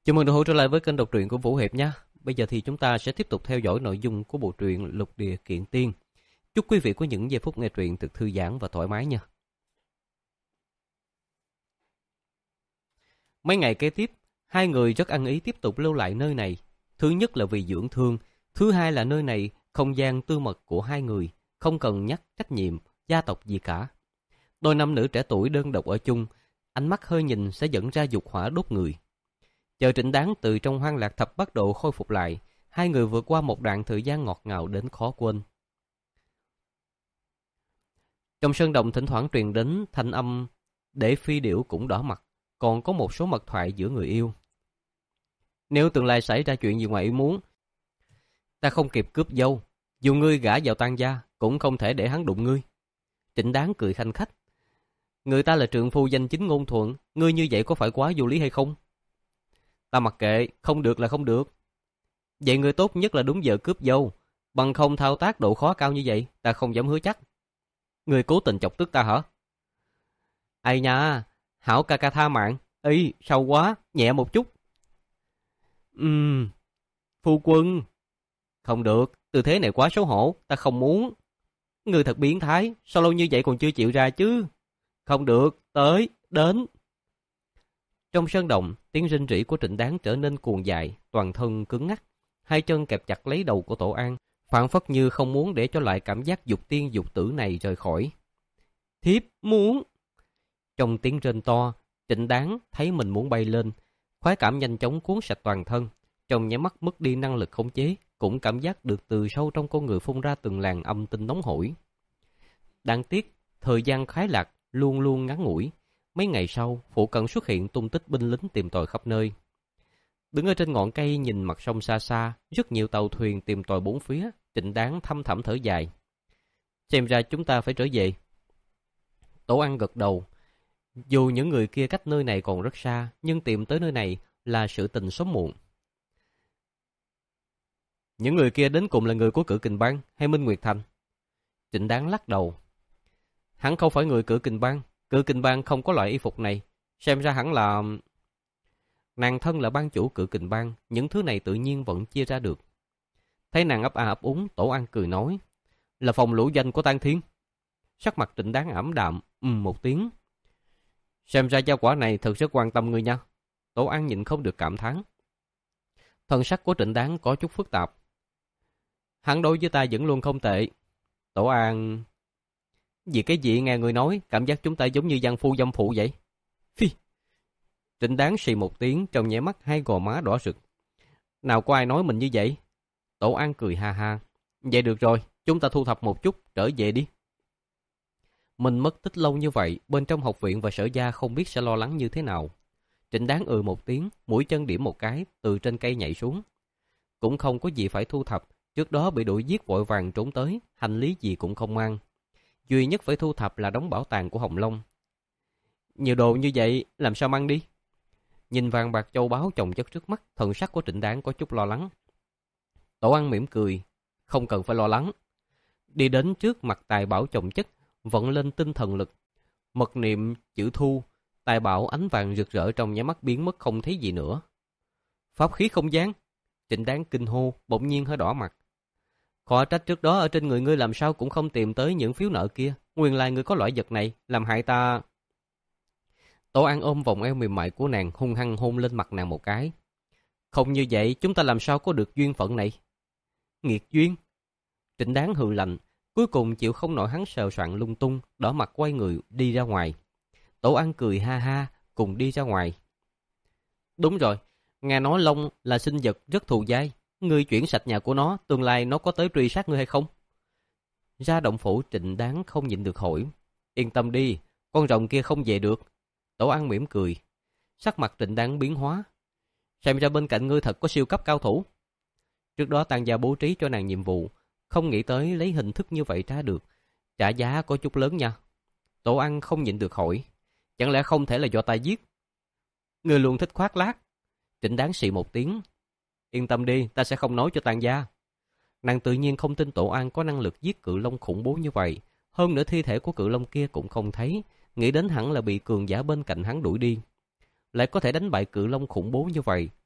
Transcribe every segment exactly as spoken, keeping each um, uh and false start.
Chào mừng đồng hữu trở lại với kênh đọc truyện của Vũ Hiệp nhé. Bây giờ thì chúng ta sẽ tiếp tục theo dõi nội dung của bộ truyện Lục Địa Kiện Tiên. Chúc quý vị có những giây phút nghe truyện thật thư giãn và thoải mái nha. Mấy ngày kế tiếp, hai người rất ăn ý tiếp tục lưu lại nơi này. Thứ nhất là vì dưỡng thương, thứ hai là nơi này không gian tư mật của hai người, không cần nhắc trách nhiệm, gia tộc gì cả. Đôi nam nữ trẻ tuổi đơn độc ở chung, ánh mắt hơi nhìn sẽ dẫn ra dục hỏa đốt người. Chờ Trịnh Đáng từ trong hoang lạc thập bát độ khôi phục lại, hai người vượt qua một đoạn thời gian ngọt ngào đến khó quên. Trong sơn động thỉnh thoảng truyền đến thanh âm để phi điểu cũng đỏ mặt, còn có một số mật thoại giữa người yêu. Nếu tương lai xảy ra chuyện gì ngoài ý muốn, ta không kịp cướp dâu, dù ngươi gả vào Tang gia cũng không thể để hắn đụng ngươi. Trịnh Đáng cười khanh khách. Người ta là trượng phu danh chính ngôn thuận, ngươi như vậy có phải quá vô lý hay không? Ta mặc kệ, không được là không được. Vậy người tốt nhất là đúng giờ cướp dâu, bằng không thao tác độ khó cao như vậy, ta không dám hứa chắc. Người cố tình chọc tức ta hả? Ai nha, hảo ca ca tha mạng. Ý, sâu quá, nhẹ một chút. Ừm, phu quân. Không được, tư thế này quá xấu hổ, ta không muốn. Người thật biến thái, sao lâu như vậy còn chưa chịu ra chứ? Không được, tới, đến. Trong sơn động, tiếng rinh rỉ của Trịnh Đáng trở nên cuồng dại, toàn thân cứng ngắc. Hai chân kẹp chặt lấy đầu của Tổ An, phảng phất như không muốn để cho loại cảm giác dục tiên dục tử này rời khỏi. Thiếp muốn. Trong tiếng rên to, Trịnh Đáng thấy mình muốn bay lên, khoái cảm nhanh chóng cuốn sạch toàn thân. Trong nháy mắt mất đi năng lực khống chế, cũng cảm giác được từ sâu trong con người phun ra từng làn âm tinh nóng hổi. Đáng tiếc, thời gian khái lạc luôn luôn ngắn ngủi. Mấy ngày sau, phụ cận xuất hiện tung tích binh lính tìm tòi khắp nơi. Đứng ở trên ngọn cây nhìn mặt sông xa xa, rất nhiều tàu thuyền tìm tòi bốn phía, Trịnh Đáng thăm thẳm thở dài. Xem ra chúng ta phải trở về. Tổ An gật đầu. Dù những người kia cách nơi này còn rất xa, nhưng tìm tới nơi này là sự tình sớm muộn. Những người kia đến cùng là người của Cử Kình Bang hay Minh Nguyệt Thành? Trịnh Đáng lắc đầu. Hắn không phải người Cử Kình Bang. Cử Kình Bang không có loại y phục này. Xem ra hẳn là... Nàng thân là ban chủ Cử Kình Bang, những thứ này tự nhiên vẫn chia ra được. Thấy nàng ấp a ấp úng, Tổ An cười nói. Là phòng lũ danh của Tang Thiên. Sắc mặt Trịnh Đáng ảm đạm, ừm một tiếng. Xem ra gia quả này thật rất quan tâm ngươi nha. Tổ An nhịn không được cảm thán. Thân sắc của Trịnh Đáng có chút phức tạp. Hắn đối với ta vẫn luôn không tệ. Tổ An... Vì cái gì nghe người nói, cảm giác chúng ta giống như giang phu dâm phụ vậy? Phi! Trịnh Đáng xì một tiếng, trong nháy mắt hai gò má đỏ rực. Nào có ai nói mình như vậy? Tổ An cười ha ha. Vậy được rồi, chúng ta thu thập một chút, trở về đi. Mình mất tích lâu như vậy, bên trong học viện và sở gia không biết sẽ lo lắng như thế nào. Trịnh Đáng ừ một tiếng, mũi chân điểm một cái, từ trên cây nhảy xuống. Cũng không có gì phải thu thập, trước đó bị đuổi giết vội vàng trốn tới, hành lý gì cũng không mang. Duy nhất phải thu thập là đống bảo tàng của Hồng Long. Nhiều đồ như vậy, làm sao mang đi? Nhìn vàng bạc châu báu chồng chất trước mắt, thần sắc của Trịnh Đáng có chút lo lắng. Tổ An mỉm cười, không cần phải lo lắng. Đi đến trước mặt tài bảo chồng chất, vận lên tinh thần lực. Mật niệm chữ thu, tài bảo ánh vàng rực rỡ trong nháy mắt biến mất không thấy gì nữa. Pháp khí không gian. Trịnh Đáng kinh hô, bỗng nhiên hơi đỏ mặt. Khó trách trước đó ở trên người ngươi làm sao cũng không tìm tới những phiếu nợ kia. Nguyên lai ngươi có loại vật này, làm hại ta. Tổ An ôm vòng eo mềm mại của nàng, hung hăng hôn lên mặt nàng một cái. Không như vậy, chúng ta làm sao có được duyên phận này? Nghiệt duyên. Trịnh Đáng hừ lạnh, cuối cùng chịu không nổi hắn sờ soạn lung tung, đỏ mặt quay người đi ra ngoài. Tổ An cười ha ha, cùng đi ra ngoài. Đúng rồi, nghe nói Long là sinh vật rất thù dai. Ngươi chuyển sạch nhà của nó, tương lai nó có tới truy sát ngươi hay không? Ra động phủ, Trịnh Đáng không nhịn được hỏi. Yên tâm đi, con rồng kia không về được. Tổ An mỉm cười. Sắc mặt Trịnh Đáng biến hóa. Xem ra bên cạnh ngươi thật có siêu cấp cao thủ. Trước đó Tang gia bố trí cho nàng nhiệm vụ, không nghĩ tới lấy hình thức như vậy ra được. Trả giá có chút lớn nha. Tổ An không nhịn được hỏi. Chẳng lẽ không thể là do ta giết? Ngươi luôn thích khoác lác. Trịnh Đáng xì một tiếng. Yên tâm đi, ta sẽ không nói cho Tang gia. Nàng tự nhiên không tin Tổ An có năng lực giết cự long khủng bố như vậy. Hơn nữa thi thể của cự long kia cũng không thấy. Nghĩ đến hẳn là bị cường giả bên cạnh hắn đuổi đi. Lại có thể đánh bại cự long khủng bố như vậy.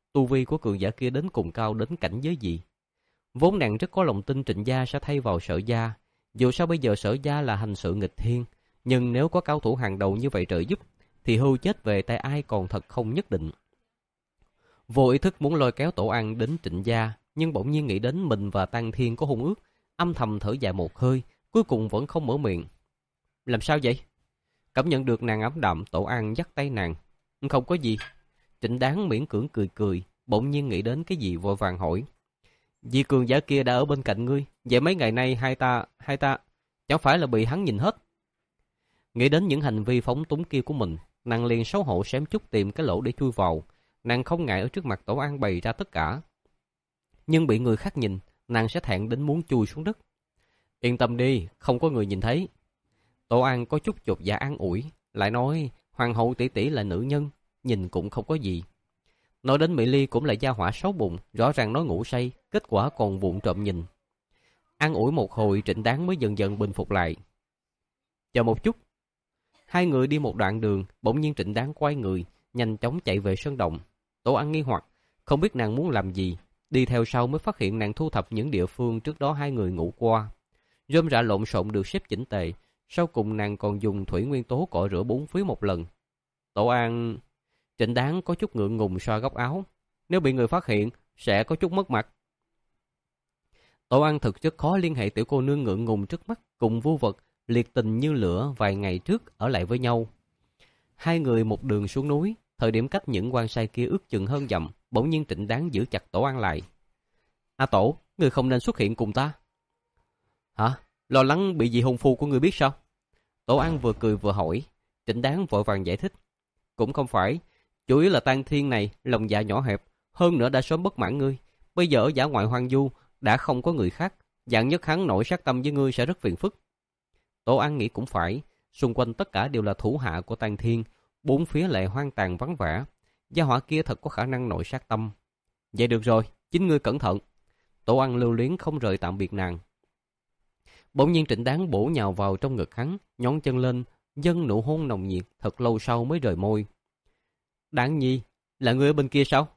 tu vi của cường giả kia đến cùng cao đến cảnh giới gì. Vốn nàng rất có lòng tin Trịnh gia sẽ thay vào Sở gia. Dù sao bây giờ Sở gia là hành sự nghịch thiên, nhưng nếu có cao thủ hàng đầu như vậy trợ giúp, thì hưu chết về tay ai còn thật không nhất định. Vô ý thức muốn lôi kéo Tổ An đến Trịnh gia, nhưng bỗng nhiên nghĩ đến mình và Tang Thiên có hôn ước, âm thầm thở dài một hơi, cuối cùng vẫn không mở miệng. Làm sao vậy? Cảm nhận được nàng ấm đạm, Tổ An dắt tay nàng. Không có gì. Trịnh Đáng miễn cưỡng cười cười, bỗng nhiên nghĩ đến cái gì vội vàng hỏi. Vì cường giả kia đã ở bên cạnh ngươi, vậy mấy ngày nay hai ta, hai ta, chẳng phải là bị hắn nhìn hết? Nghĩ đến những hành vi phóng túng kia của mình, nàng liền xấu hổ xém chút tìm cái lỗ để chui vào. Nàng không ngại ở trước mặt Tổ An bày ra tất cả. Nhưng bị người khác nhìn, nàng sẽ thẹn đến muốn chui xuống đất. Yên tâm đi, không có người nhìn thấy. Tổ An có chút chột dạ an ủi, lại nói hoàng hậu tỷ tỷ là nữ nhân, nhìn cũng không có gì. Nói đến Mỹ Ly cũng là gia hỏa xấu bụng, rõ ràng nói ngủ say, kết quả còn vụng trộm nhìn. An ủi một hồi, Trịnh Đáng mới dần dần bình phục lại. Chờ một chút. Hai người đi một đoạn đường, bỗng nhiên Trịnh Đáng quay người, nhanh chóng chạy về sơn động. Tổ An nghi hoặc, không biết nàng muốn làm gì, đi theo sau mới phát hiện nàng thu thập những địa phương trước đó hai người ngủ qua. Rơm rạ lộn xộn được xếp chỉnh tề, sau cùng nàng còn dùng thủy nguyên tố cọ rửa bốn phía một lần. Tổ An... Trịnh Đáng có chút ngượng ngùng xoa góc áo. Nếu bị người phát hiện, sẽ có chút mất mặt. Tổ An thực chất khó liên hệ tiểu cô nương ngượng ngùng trước mắt cùng vô vật, liệt tình như lửa vài ngày trước ở lại với nhau. Hai người một đường xuống núi, thời điểm cách những quan sai kia ước chừng hơn dặm, bỗng nhiên Trịnh Đáng giữ chặt Tổ An lại. A Tổ, người không nên xuất hiện cùng ta. Hả? Lo lắng bị dị hôn phu của người biết sao? Tổ An vừa cười vừa hỏi. Trịnh Đáng vội vàng giải thích. Cũng không phải, chủ yếu là Tang Thiên này lòng dạ nhỏ hẹp, hơn nữa đã sớm bất mãn ngươi. Bây giờ ở dã ngoại hoang du đã không có người khác, dạng nhất hắn nổi sát tâm với ngươi sẽ rất phiền phức. Tổ An nghĩ cũng phải, xung quanh tất cả đều là thủ hạ của Tang Thiên, bốn phía lại hoang tàn vắng vẻ, gia hỏa kia thật có khả năng nổi sát tâm. Vậy được rồi, chính ngươi cẩn thận. Tổ An lưu luyến không rời tạm biệt nàng. Bỗng nhiên Trịnh Đáng bổ nhào vào trong ngực hắn, nhón chân lên, dâng nụ hôn nồng nhiệt, thật lâu sau mới rời môi. Đáng Nhi, là ngươi ở bên kia sao?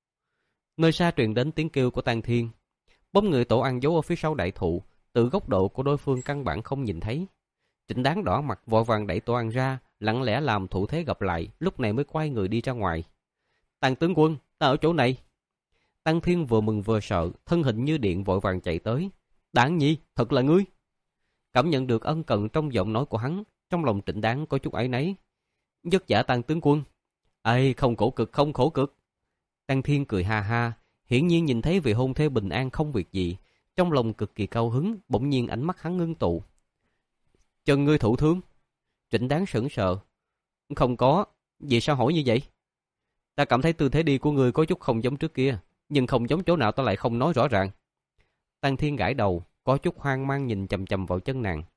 Nơi xa truyền đến tiếng kêu của Tang Thiên. Bóng người Tổ An giấu ở phía sau đại thụ, từ góc độ của đối phương căn bản không nhìn thấy. Trịnh Đáng đỏ mặt vội vàng đẩy Tổ An ra, lặng lẽ làm thủ thế gặp lại, lúc này mới quay người đi ra ngoài. Tang tướng quân, ta ở chỗ này. Tang Thiên vừa mừng vừa sợ, thân hình như điện vội vàng chạy tới. Đáng Nhi, thật là ngươi. Cảm nhận được ân cần trong giọng nói của hắn, trong lòng Trịnh Đáng có chút áy náy. Vất vả Tang tướng quân. Ây, không khổ cực, không khổ cực. Tang Thiên cười ha ha, hiển nhiên nhìn thấy vị hôn thê bình an không việc gì, trong lòng cực kỳ cao hứng, bỗng nhiên ánh mắt hắn ngưng tụ. Chân ngươi thụ thương? Trịnh Đáng sững sờ. Không có, vì sao hỏi như vậy? Ta cảm thấy tư thế đi của ngươi có chút không giống trước kia, nhưng không giống chỗ nào ta lại không nói rõ ràng. Tang Thiên gãi đầu, có chút hoang mang nhìn chằm chằm vào chân nàng.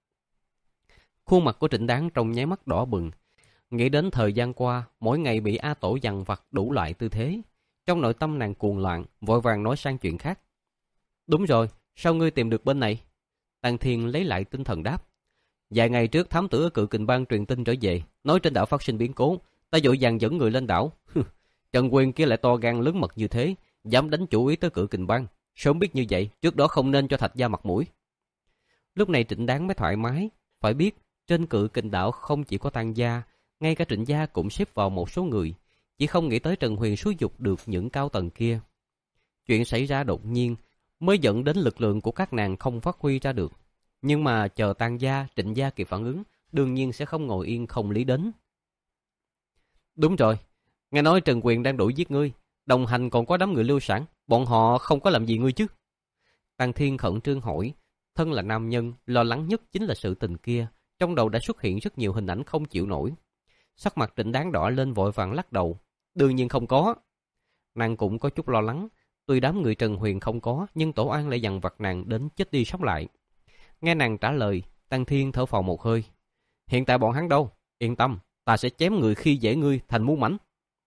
Khuôn mặt của Trịnh Đáng trong nháy mắt đỏ bừng, nghĩ đến thời gian qua, mỗi ngày bị A Tổ dằn vặt đủ loại tư thế. Trong nội tâm nàng cuồng loạn, vội vàng nói sang chuyện khác. Đúng rồi, sao ngươi tìm được bên này? Tang Thiên lấy lại tinh thần đáp. Vài ngày trước thám tử ở Cự Kình Bang truyền tin trở về, nói trên đảo phát sinh biến cố, ta vội vàng dẫn người lên đảo. Trần Quyền kia lại to gan lớn mật như thế, dám đánh chủ ý tới Cự Kình Bang. Sớm biết như vậy, trước đó không nên cho Thạch gia mặt mũi. Lúc này Trịnh Đáng mới thoải mái, phải biết trên Cự Kình đảo không chỉ có Tang gia, ngay cả Trịnh gia cũng xếp vào một số người, chỉ không nghĩ tới Trần Huyền xúi dục được những cao tầng kia. Chuyện xảy ra đột nhiên mới dẫn đến lực lượng của các nàng không phát huy ra được. Nhưng mà chờ Tang gia, Trịnh gia kịp phản ứng, đương nhiên sẽ không ngồi yên không lý đến. Đúng rồi, nghe nói Trần Quyền đang đuổi giết ngươi, đồng hành còn có đám người lưu sản, bọn họ không có làm gì ngươi chứ? Tang Thiên khẩn trương hỏi, thân là nam nhân, lo lắng nhất chính là sự tình kia, trong đầu đã xuất hiện rất nhiều hình ảnh không chịu nổi. Sắc mặt Trịnh Đáng đỏ lên vội vàng lắc đầu, đương nhiên không có. Nàng cũng có chút lo lắng, tuy đám người Trần Huyền không có, nhưng Tổ An lại dằn vặt nàng đến chết đi sống lại. Nghe nàng trả lời, Tang Thiên thở phào một hơi. Hiện tại bọn hắn đâu? Yên tâm, ta sẽ chém người khi dễ ngươi thành muôn mảnh.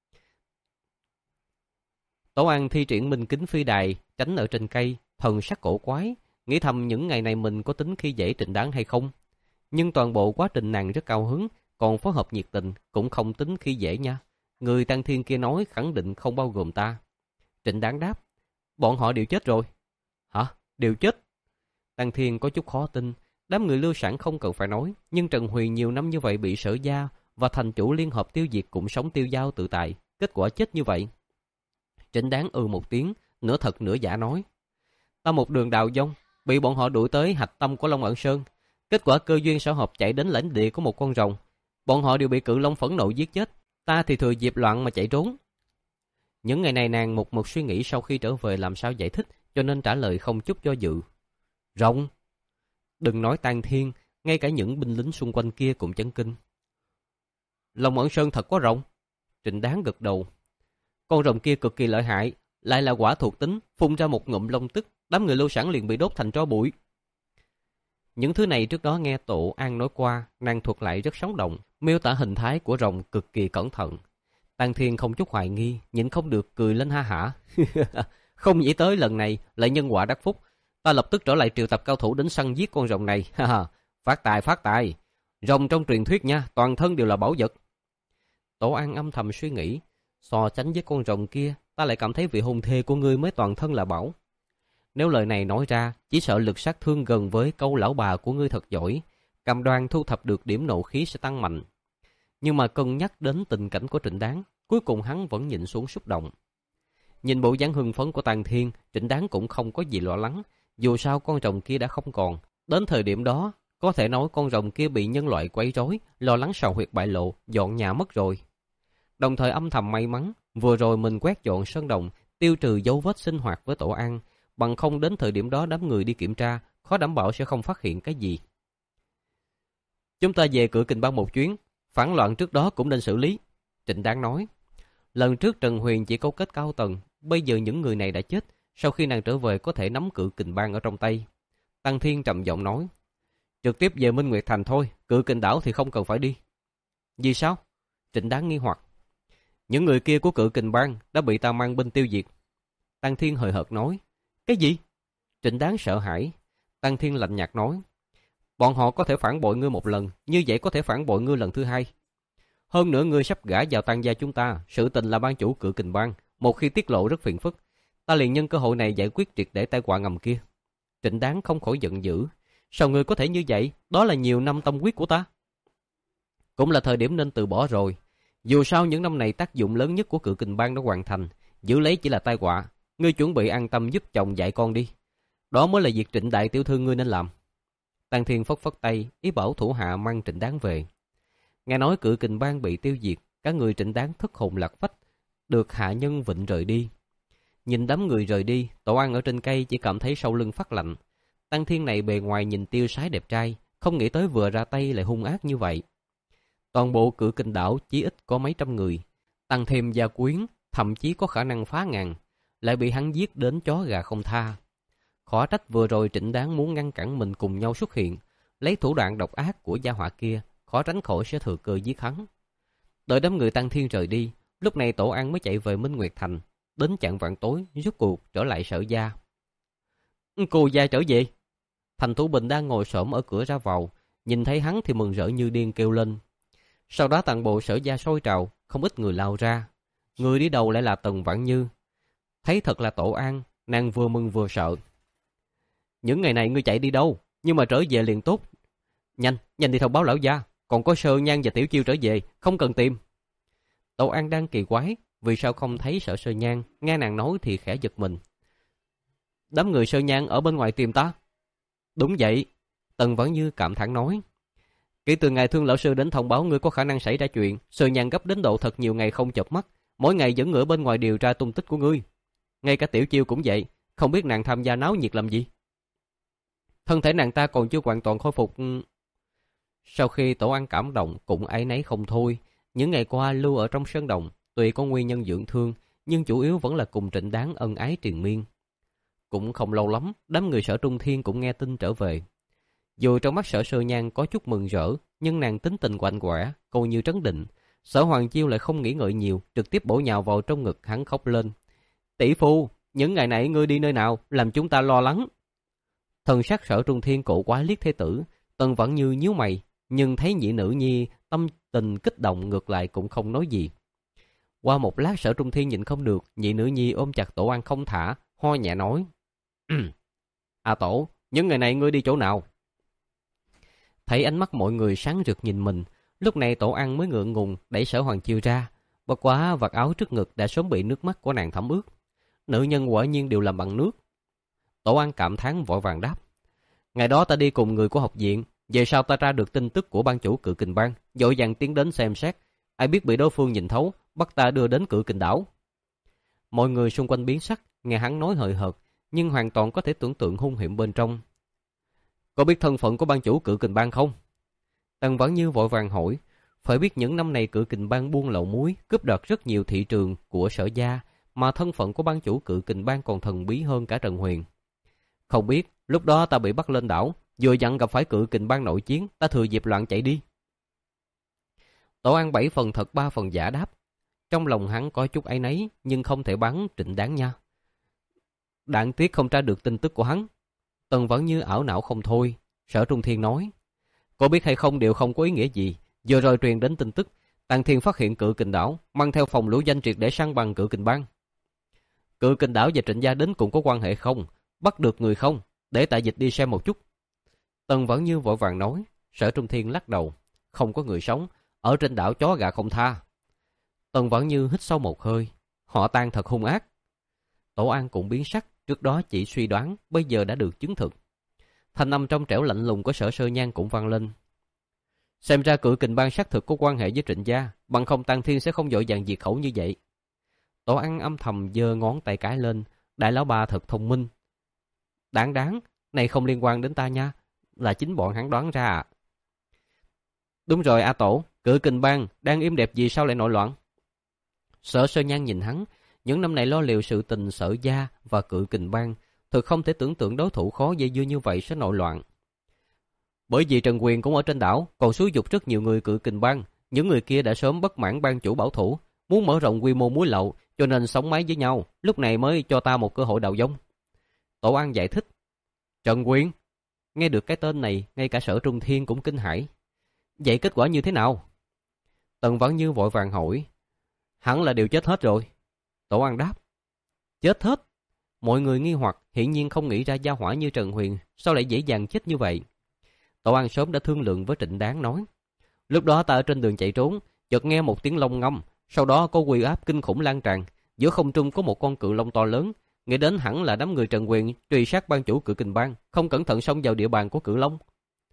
Tổ An thi triển minh kính phi đài, tránh ở trên cây, thần sắc cổ quái, nghĩ thầm những ngày này mình có tính khi dễ Trịnh Đáng hay không. Nhưng toàn bộ quá trình nàng rất cao hứng, còn phối hợp nhiệt tình, cũng không tính khi dễ nha. Người Tang Thiên kia nói khẳng định không bao gồm ta. Trịnh Đáng đáp, bọn họ đều chết rồi. Hả? Đều chết? Tăng Thiên có chút khó tin. Đám người Lưu Sản không cần phải nói, nhưng Trần Huyền nhiều năm như vậy bị Sở Gia và thành chủ liên hợp tiêu diệt cũng sống tiêu dao tự tại, kết quả chết như vậy. Trịnh Đáng ừ một tiếng, nửa thật nửa giả nói, ta một đường đào vong, bị bọn họ đuổi tới hạch tâm của Long Ẩn Sơn, kết quả cơ duyên xảo hợp chạy đến lãnh địa của một con rồng, bọn họ đều bị Cự Long phẫn nộ giết chết, ta thì thừa dịp loạn mà chạy trốn. Những ngày này nàng một mực suy nghĩ sau khi trở về làm sao giải thích, cho nên trả lời không chút do dự. Rồng? Đừng nói Tang Thiên, ngay cả những binh lính xung quanh kia cũng chấn kinh. Long Ẩn Sơn thật có rồng? Trịnh Đáng gật đầu. Con rồng kia cực kỳ lợi hại, lại là quả thuộc tính, phun ra một ngụm long tức, đám người Lưu Sản liền bị đốt thành tro bụi. Những thứ này trước đó nghe Tổ An nói qua, nàng thuật lại rất sống động, miêu tả hình thái của rồng cực kỳ cẩn thận. Tang Thiên không chút hoài nghi, nhịn không được cười lên ha hả. Không nghĩ tới lần này lại nhân quả đắc phúc, ta lập tức trở lại triệu tập cao thủ đến săn giết con rồng này. Phát tài phát tài, rồng trong truyền thuyết nha, toàn thân đều là bảo vật. Tổ An âm thầm suy nghĩ, so sánh với con rồng kia, ta lại cảm thấy vị hôn thê của ngươi mới toàn thân là bảo. Nếu lời này nói ra, chỉ sợ lực sát thương gần với câu lão bà của ngươi thật giỏi, cam đoan thu thập được điểm nộ khí sẽ tăng mạnh. Nhưng mà cân nhắc đến tình cảnh của Trịnh Đáng, cuối cùng hắn vẫn nhịn xuống xúc động. Nhìn bộ dáng hưng phấn của Tang Thiên, Trịnh Đáng cũng không có gì lo lắng, dù sao con rồng kia đã không còn. Đến thời điểm đó, có thể nói con rồng kia bị nhân loại quấy rối, lo lắng sào huyệt bại lộ, dọn nhà mất rồi. Đồng thời âm thầm may mắn, vừa rồi mình quét dọn sơn đồng, tiêu trừ dấu vết sinh hoạt với Tổ An, bằng không đến thời điểm đó đám người đi kiểm tra, khó đảm bảo sẽ không phát hiện cái gì. Chúng ta về Cự Kình Bang một chuyến, phản loạn trước đó cũng nên xử lý. Trịnh Đáng nói, lần trước Trần Huyền chỉ cấu kết cao tầng, bây giờ những người này đã chết, sau khi nàng trở về có thể nắm Cự Kình Bang ở trong tay. Tăng Thiên trầm giọng nói, trực tiếp về Minh Nguyệt Thành thôi, Cự Kình Đảo thì không cần phải đi. Vì sao? Trịnh Đáng nghi hoặc. Những người kia của Cự Kình Bang đã bị ta mang binh tiêu diệt. Tăng Thiên hời hợt nói, cái gì? Trịnh Đáng sợ hãi. Tăng Thiên lạnh nhạt nói, bọn họ có thể phản bội ngươi một lần, như vậy có thể phản bội ngươi lần thứ hai. Hơn nữa ngươi sắp gả vào Tăng gia chúng ta, sự tình là ban chủ Cự Kình Bang, một khi tiết lộ rất phiền phức, ta liền nhân cơ hội này giải quyết triệt để tai họa ngầm kia. Trịnh Đáng không khỏi giận dữ, sao ngươi có thể như vậy? Đó là nhiều năm tâm huyết của ta. Cũng là thời điểm nên từ bỏ rồi. Dù sao những năm này tác dụng lớn nhất của Cự Kình Bang đã hoàn thành, giữ lấy chỉ là tai họa. Ngươi chuẩn bị an tâm giúp chồng dạy con đi. Đó mới là việc Trịnh đại tiểu thư ngươi nên làm. Tăng Thiên phất phất tay, ý bảo thủ hạ mang Trịnh Đáng về. Nghe nói Cự Kình Bang bị tiêu diệt, các người Trịnh Đáng thất hồn lạc phách, được hạ nhân vịnh rời đi. Nhìn đám người rời đi, Tổ An ở trên cây chỉ cảm thấy sau lưng phát lạnh. Tăng Thiên này bề ngoài nhìn tiêu sái đẹp trai, không nghĩ tới vừa ra tay lại hung ác như vậy. Toàn bộ Cự Kình đảo chỉ ít có mấy trăm người, tăng thêm gia quyến, thậm chí có khả năng phá ngàn, lại bị hắn giết đến chó gà không tha. Khó trách vừa rồi Trịnh Đáng muốn ngăn cản mình cùng nhau xuất hiện, lấy thủ đoạn độc ác của gia họa kia, khó tránh khỏi sẽ thừa cơ giết hắn. Đợi đám người Tăng Thiên rời đi, lúc này Tổ An mới chạy về Minh Nguyệt Thành, đến chạng vạn tối rốt cuộc trở lại Sở gia. Cô gia trở về. Thành Thủ Bình đang ngồi xổm ở cửa ra vào, nhìn thấy hắn thì mừng rỡ như điên kêu lên. Sau đó toàn bộ Sở gia sôi trào, không ít người lao ra. Người đi đầu lại là Tần Vãn Như. Thấy thật là Tổ An, nàng vừa mừng vừa sợ. Những ngày này ngươi chạy đi đâu, nhưng mà trở về liền tốt. Nhanh, nhanh đi thông báo lão gia, còn có Sơ Nhan và Tiểu Chiêu trở về, không cần tìm. Tổ An đang kỳ quái, vì sao không thấy Sở Sơ Nhan, nghe nàng nói thì khẽ giật mình. Đám người Sơ Nhan ở bên ngoài tìm ta. Đúng vậy, Tần Vãn Như cảm thán nói. Kể từ ngày Thương lão sư đến thông báo ngươi có khả năng xảy ra chuyện, Sơ Nhan gấp đến độ thật nhiều ngày không chợp mắt, mỗi ngày vẫn ở bên ngoài điều tra tung tích của ngươi. Ngay cả Tiểu Chiêu cũng vậy, không biết nàng tham gia náo nhiệt làm gì. Thân thể nàng ta còn chưa hoàn toàn khôi phục. Sau khi Tổ An cảm động cũng áy náy không thôi. Những ngày qua lưu ở trong sơn đồng, tuy có nguyên nhân dưỡng thương, nhưng chủ yếu vẫn là cùng Trịnh Đáng ân ái triền miên. Cũng không lâu lắm, đám người Sở Trung Thiên cũng nghe tin trở về. Dù trong mắt Sở Sơ Nhan có chút mừng rỡ, nhưng nàng tính tình quạnh quẻ, coi như trấn định. Sở Hoàng Chiêu lại không nghĩ ngợi nhiều, trực tiếp bổ nhào vào trong ngực hắn khóc lên. Tỷ phu, những ngày này ngươi đi nơi nào, làm chúng ta lo lắng. Thần sắc Sở Trung Thiên cổ quá liếc thế tử, Tần Vãn Như nhíu mày, nhưng thấy nhị nữ nhi tâm tình kích động ngược lại cũng không nói gì. Qua một lát Sở Trung Thiên nhịn không được, nhị nữ nhi ôm chặt Tổ An không thả, ho nhẹ nói. À Tổ, những ngày này ngươi đi chỗ nào? Thấy ánh mắt mọi người sáng rực nhìn mình, lúc này Tổ An mới ngượng ngùng đẩy Sở Hoàng Chiêu ra. Bất quá vạt áo trước ngực đã sớm bị nước mắt của nàng thấm ướt. Nữ nhân quả nhiên đều làm bằng nước. Tổ An cảm thán vội vàng đáp. Ngày đó ta đi cùng người của học viện, về sau ta ra được tin tức của ban chủ Cự Kình Bang, vội vàng tiến đến xem xét. Ai biết bị đối phương nhìn thấu, bắt ta đưa đến Cự Kình đảo. Mọi người xung quanh biến sắc, nghe hắn nói hời hợt, nhưng hoàn toàn có thể tưởng tượng hung hiểm bên trong. Có biết thân phận của ban chủ Cự Kình Bang không? Tần Vãn Như vội vàng hỏi. Phải biết những năm này Cự Kình Bang buôn lậu muối, cướp đoạt rất nhiều thị trường của Sở gia, mà thân phận của ban chủ Cự Kình Bang còn thần bí hơn cả Trần Huyền. Không biết, lúc đó ta bị bắt lên đảo, vừa dặn gặp phải Cự Kình Bang nội chiến, ta thừa dịp loạn chạy đi. Tổ An bảy phần thật ba phần giả đáp. Trong lòng hắn có chút áy náy, nhưng không thể bắn Trịnh Đáng nha. Đáng tiếc không tra được tin tức của hắn. Tần Vãn Như ảo não không thôi. Sở Trung Thiên nói. Có biết hay không đều không có ý nghĩa gì. Vừa rồi truyền đến tin tức, Tàng Thiên phát hiện Cự Kình đảo, mang theo phòng lũ danh triệt để săn bằng Cự Kình Bang. Cự Kình đảo và Trịnh gia đến cùng có quan hệ không? Bắt được người không? Để Tạ Dịch đi xem một chút. Tần Vãn Như vội vàng nói. Sở Trung Thiên lắc đầu. Không có người sống. Ở trên đảo chó gà không tha. Tần Vãn Như hít sâu một hơi. Họ Tang thật hung ác. Tổ An cũng biến sắc. Trước đó chỉ suy đoán, bây giờ đã được chứng thực. Thanh âm trong trẻo lạnh lùng của Sở Sơ Nhan cũng vang lên. Xem ra Cự Kình Bang xác thực có quan hệ với Trịnh gia, bằng không Tang Thiên sẽ không vội vàng diệt khẩu như vậy. Tổ An âm thầm giơ ngón tay cái lên. Đại lão bà thật thông minh. Đáng đáng, này không liên quan đến ta nha, là chính bọn hắn đoán ra à. Đúng rồi A Tổ, Cự Kình Bang đang im đẹp gì sao lại nổi loạn? Sở Sơ Nhan nhìn hắn, những năm này lo liệu sự tình Sở gia và Cự Kình Bang, thực không thể tưởng tượng đối thủ khó dây dưa như vậy sẽ nổi loạn. Bởi vì Trần Quyền cũng ở trên đảo, còn xúi dục rất nhiều người Cự Kình Bang, những người kia đã sớm bất mãn ban chủ bảo thủ, muốn mở rộng quy mô muối lậu, cho nên sống mái với nhau, lúc này mới cho ta một cơ hội đào vong. Tổ An giải thích. Trần Quyền? Nghe được cái tên này, ngay cả Sở Trung Thiên cũng kinh hãi. Vậy kết quả như thế nào? Tần Vãn Như vội vàng hỏi. Hẳn là đều chết hết rồi. Tổ An đáp. Chết hết? Mọi người nghi hoặc, hiển nhiên không nghĩ ra gia hỏa như Trần Huyền sao lại dễ dàng chết như vậy. Tổ An sớm đã thương lượng với Trịnh Đáng nói. Lúc đó ta ở trên đường chạy trốn, chợt nghe một tiếng long ngâm, sau đó có uy áp kinh khủng lan tràn, giữa không trung có một con cự long to lớn, nghĩ đến hẳn là đám người Trần Huyền truy sát ban chủ Cự Kình Bang, không cẩn thận xông vào địa bàn của cự long.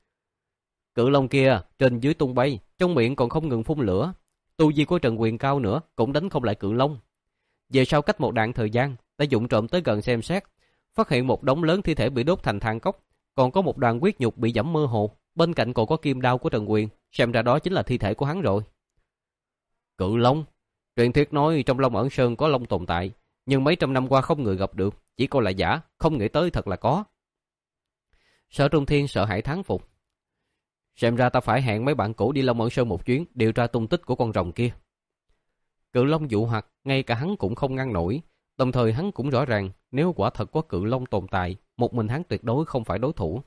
Cự long kia trên dưới tung bay, trong miệng còn không ngừng phun lửa, tu vi của Trần Huyền cao nữa cũng đánh không lại cự long. Về sau cách một đoạn thời gian, ta dụng trộm tới gần xem xét, phát hiện một đống lớn thi thể bị đốt thành than cốc, còn có một đoàn huyết nhục bị giẫm mơ hồ, bên cạnh còn có kim đao của Trần Huyền, xem ra đó chính là thi thể của hắn rồi. Cự long? Truyền thuyết nói trong Long Ẩn Sơn có long tồn tại, nhưng mấy trăm năm qua không người gặp được, chỉ coi là giả, không nghĩ tới thật là có. Sở Trung Thiên sợ hãi thán phục. Xem ra ta phải hẹn mấy bạn cũ đi Long Ẩn Sơn một chuyến, điều tra tung tích của con rồng kia. Cự long dụ hoặc, ngay cả hắn cũng không ngăn nổi, đồng thời hắn cũng rõ ràng, nếu quả thật có cự long tồn tại, một mình hắn tuyệt đối không phải đối thủ.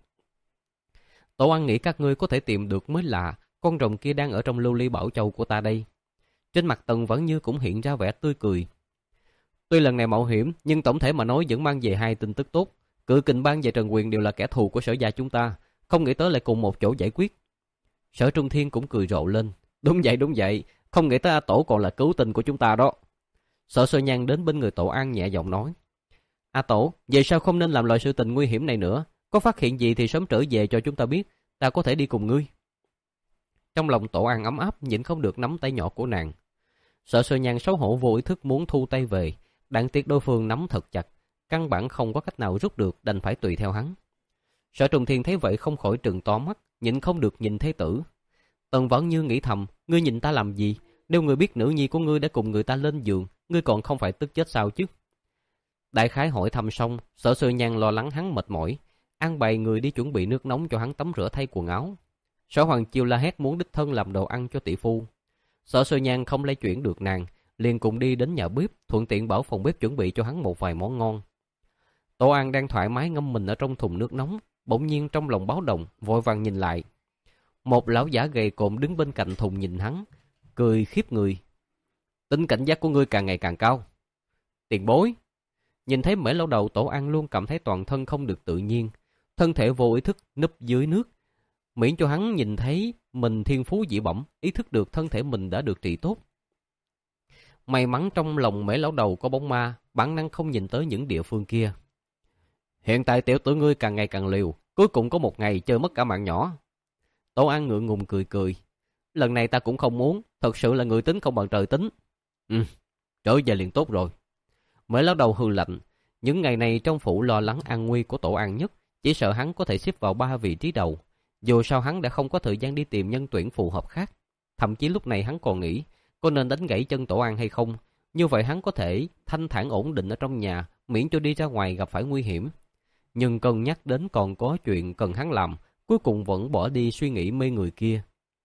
Tổ An nghĩ các ngươi có thể tìm được mới lạ, con rồng kia đang ở trong lưu ly bảo châu của ta đây. Trên mặt Tần Vãn Như cũng hiện ra vẻ tươi cười. Tuy lần này mạo hiểm, nhưng tổng thể mà nói vẫn mang về hai tin tức tốt. Cự Kình Bang và Trần Huyền đều là kẻ thù của Sở gia chúng ta, không nghĩ tới lại cùng một chỗ giải quyết. Sở Trung Thiên cũng cười rộ lên. Đúng vậy, đúng vậy, không nghĩ tới A Tổ còn là cứu tinh của chúng ta đó. Sở Sơ Nhan đến bên người Tổ An nhẹ giọng nói. A Tổ, vậy sao không nên làm loại sự tình nguy hiểm này nữa? Có phát hiện gì thì sớm trở về cho chúng ta biết, ta có thể đi cùng ngươi. Trong lòng Tổ An ấm áp, nhịn không được nắm tay nhỏ của nàng. Sở Sơ Nhan xấu hổ vô ý thức muốn thu tay về, đáng tiếc đối phương nắm thật chặt, căn bản không có cách nào rút được, đành phải tùy theo hắn. Sở Trung Thiên thấy vậy không khỏi trừng to mắt, nhịn không được nhìn thế tử. Tần Vãn Như nghĩ thầm, ngươi nhìn ta làm gì? Nếu ngươi biết nữ nhi của ngươi đã cùng người ta lên giường, ngươi còn không phải tức chết sao chứ? Đại khái hỏi thăm xong, Sở Sơ Nhan lo lắng hắn mệt mỏi, an bài người đi chuẩn bị nước nóng cho hắn tắm rửa thay quần áo. Sở Hoàng Chiêu la hét muốn đích thân làm đồ ăn cho tỷ phu. Sở Sơ Nhan không lay chuyển được nàng, liền cùng đi đến nhà bếp, thuận tiện bảo phòng bếp chuẩn bị cho hắn một vài món ngon. Tổ An đang thoải mái ngâm mình ở trong thùng nước nóng, bỗng nhiên trong lòng báo động, vội vàng nhìn lại. Một lão giả gầy cộm đứng bên cạnh thùng nhìn hắn, cười khiếp người. Tính cảnh giác của ngươi càng ngày càng cao. Tiền bối. Nhìn thấy Mễ Lão Đầu, Tổ An luôn cảm thấy toàn thân không được tự nhiên. Thân thể vô ý thức núp dưới nước. Miễn cho hắn nhìn thấy mình thiên phú dị bẩm, ý thức được thân thể mình đã được trị tốt. May mắn trong lòng Mễ Lão Đầu có bóng ma, bản năng không nhìn tới những địa phương kia. Hiện tại tiểu tử ngươi càng ngày càng liều, cuối cùng có một ngày chơi mất cả mạng nhỏ. Tổ An ngượng ngùng cười cười. Lần này ta cũng không muốn, thật sự là người tính không bằng trời tính. Ừ, trở về liền tốt rồi. Mễ Lão Đầu hừ lạnh. Những ngày này trong phủ lo lắng an nguy của Tổ An nhất, chỉ sợ hắn có thể xếp vào ba vị trí đầu. Dù sao hắn đã không có thời gian đi tìm nhân tuyển phù hợp khác. Thậm chí lúc này hắn còn nghĩ, có nên đánh gãy chân Tổ An hay không? Như vậy hắn có thể thanh thản ổn định ở trong nhà, miễn cho đi ra ngoài gặp phải nguy hiểm. Nhưng cân nhắc đến còn có chuyện cần hắn làm, cuối cùng vẫn bỏ đi suy nghĩ mê người kia.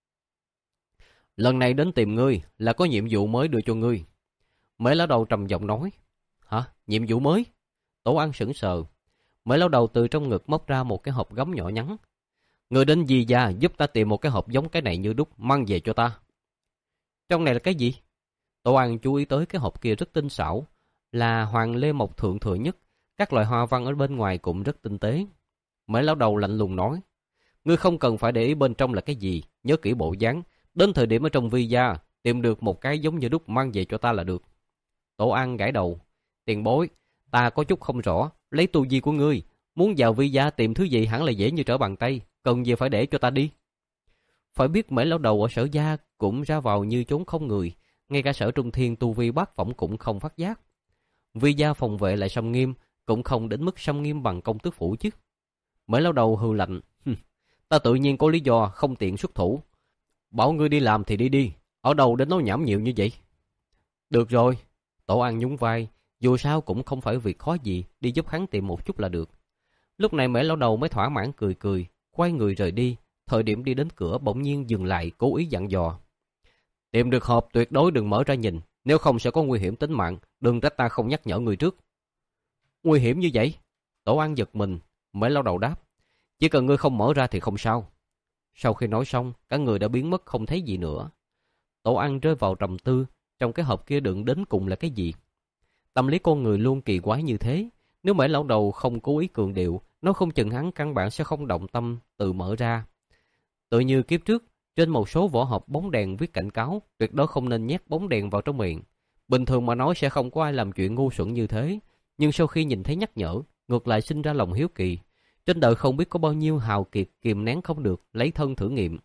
Lần này đến tìm ngươi là có nhiệm vụ mới đưa cho ngươi. Mễ Lão Đầu trầm giọng nói. Hả? Nhiệm vụ mới? Tổ An sững sờ. Mễ Lão Đầu từ trong ngực móc ra một cái hộp gấm nhỏ nhắn. Người đến Di Gia giúp ta tìm một cái hộp giống cái này như đúc, mang về cho ta. Trong này là cái gì? Tổ An chú ý tới cái hộp kia rất tinh xảo, là hoàng lê mộc thượng thừa nhất, các loại hoa văn ở bên ngoài cũng rất tinh tế. Mễ Lão Đầu lạnh lùng nói, ngươi không cần phải để ý bên trong là cái gì, nhớ kỹ bộ dáng, đến thời điểm ở trong Vi Gia tìm được một cái giống như đúc mang về cho ta là được. Tổ An gãi đầu, tiền bối, ta có chút không rõ, lấy tu vi của ngươi, muốn vào Vi Gia tìm thứ gì hẳn là dễ như trở bàn tay, cần gì phải để cho ta đi. Phải biết Mễ Lão Đầu ở Sở Gia cũng ra vào như trốn không người, ngay cả Sở Trung Thiên tu vi bát phỏng cũng không phát giác. Vi Gia phòng vệ lại xâm nghiêm, cũng không đến mức xâm nghiêm bằng công tước phủ chứ. Mễ Lão Đầu hừ lạnh, ta tự nhiên có lý do không tiện xuất thủ. Bảo ngươi đi làm thì đi đi, ở đâu đến nói nhảm nhiều như vậy. Được rồi, Tổ An nhún vai, dù sao cũng không phải việc khó gì, đi giúp hắn tìm một chút là được. Lúc này Mễ Lão Đầu mới thỏa mãn cười cười, quay người rời đi. Thời điểm đi đến cửa bỗng nhiên dừng lại, cố ý dặn dò. Tìm được hộp tuyệt đối đừng mở ra nhìn, nếu không sẽ có nguy hiểm tính mạng, đừng trách ta không nhắc nhở người trước. Nguy hiểm như vậy? Tổ An giật mình. Mễ Lão Đầu đáp, chỉ cần ngươi không mở ra thì không sao. Sau khi nói xong, cả người đã biến mất không thấy gì nữa. Tổ An rơi vào trầm tư, trong cái hộp kia đựng đến cùng là cái gì? Tâm lý con người luôn kỳ quái như thế, nếu Mễ Lão Đầu không cố ý cường điệu, nó không chừng hắn căn bản sẽ không động tâm tự mở ra. Tự như kiếp trước, trên một số vỏ hộp bóng đèn viết cảnh cáo, tuyệt đối không nên nhét bóng đèn vào trong miệng. Bình thường mà nói sẽ không có ai làm chuyện ngu xuẩn như thế, nhưng sau khi nhìn thấy nhắc nhở, ngược lại sinh ra lòng hiếu kỳ. Trên đời không biết có bao nhiêu hào kiệt kìm nén không được, lấy thân thử nghiệm.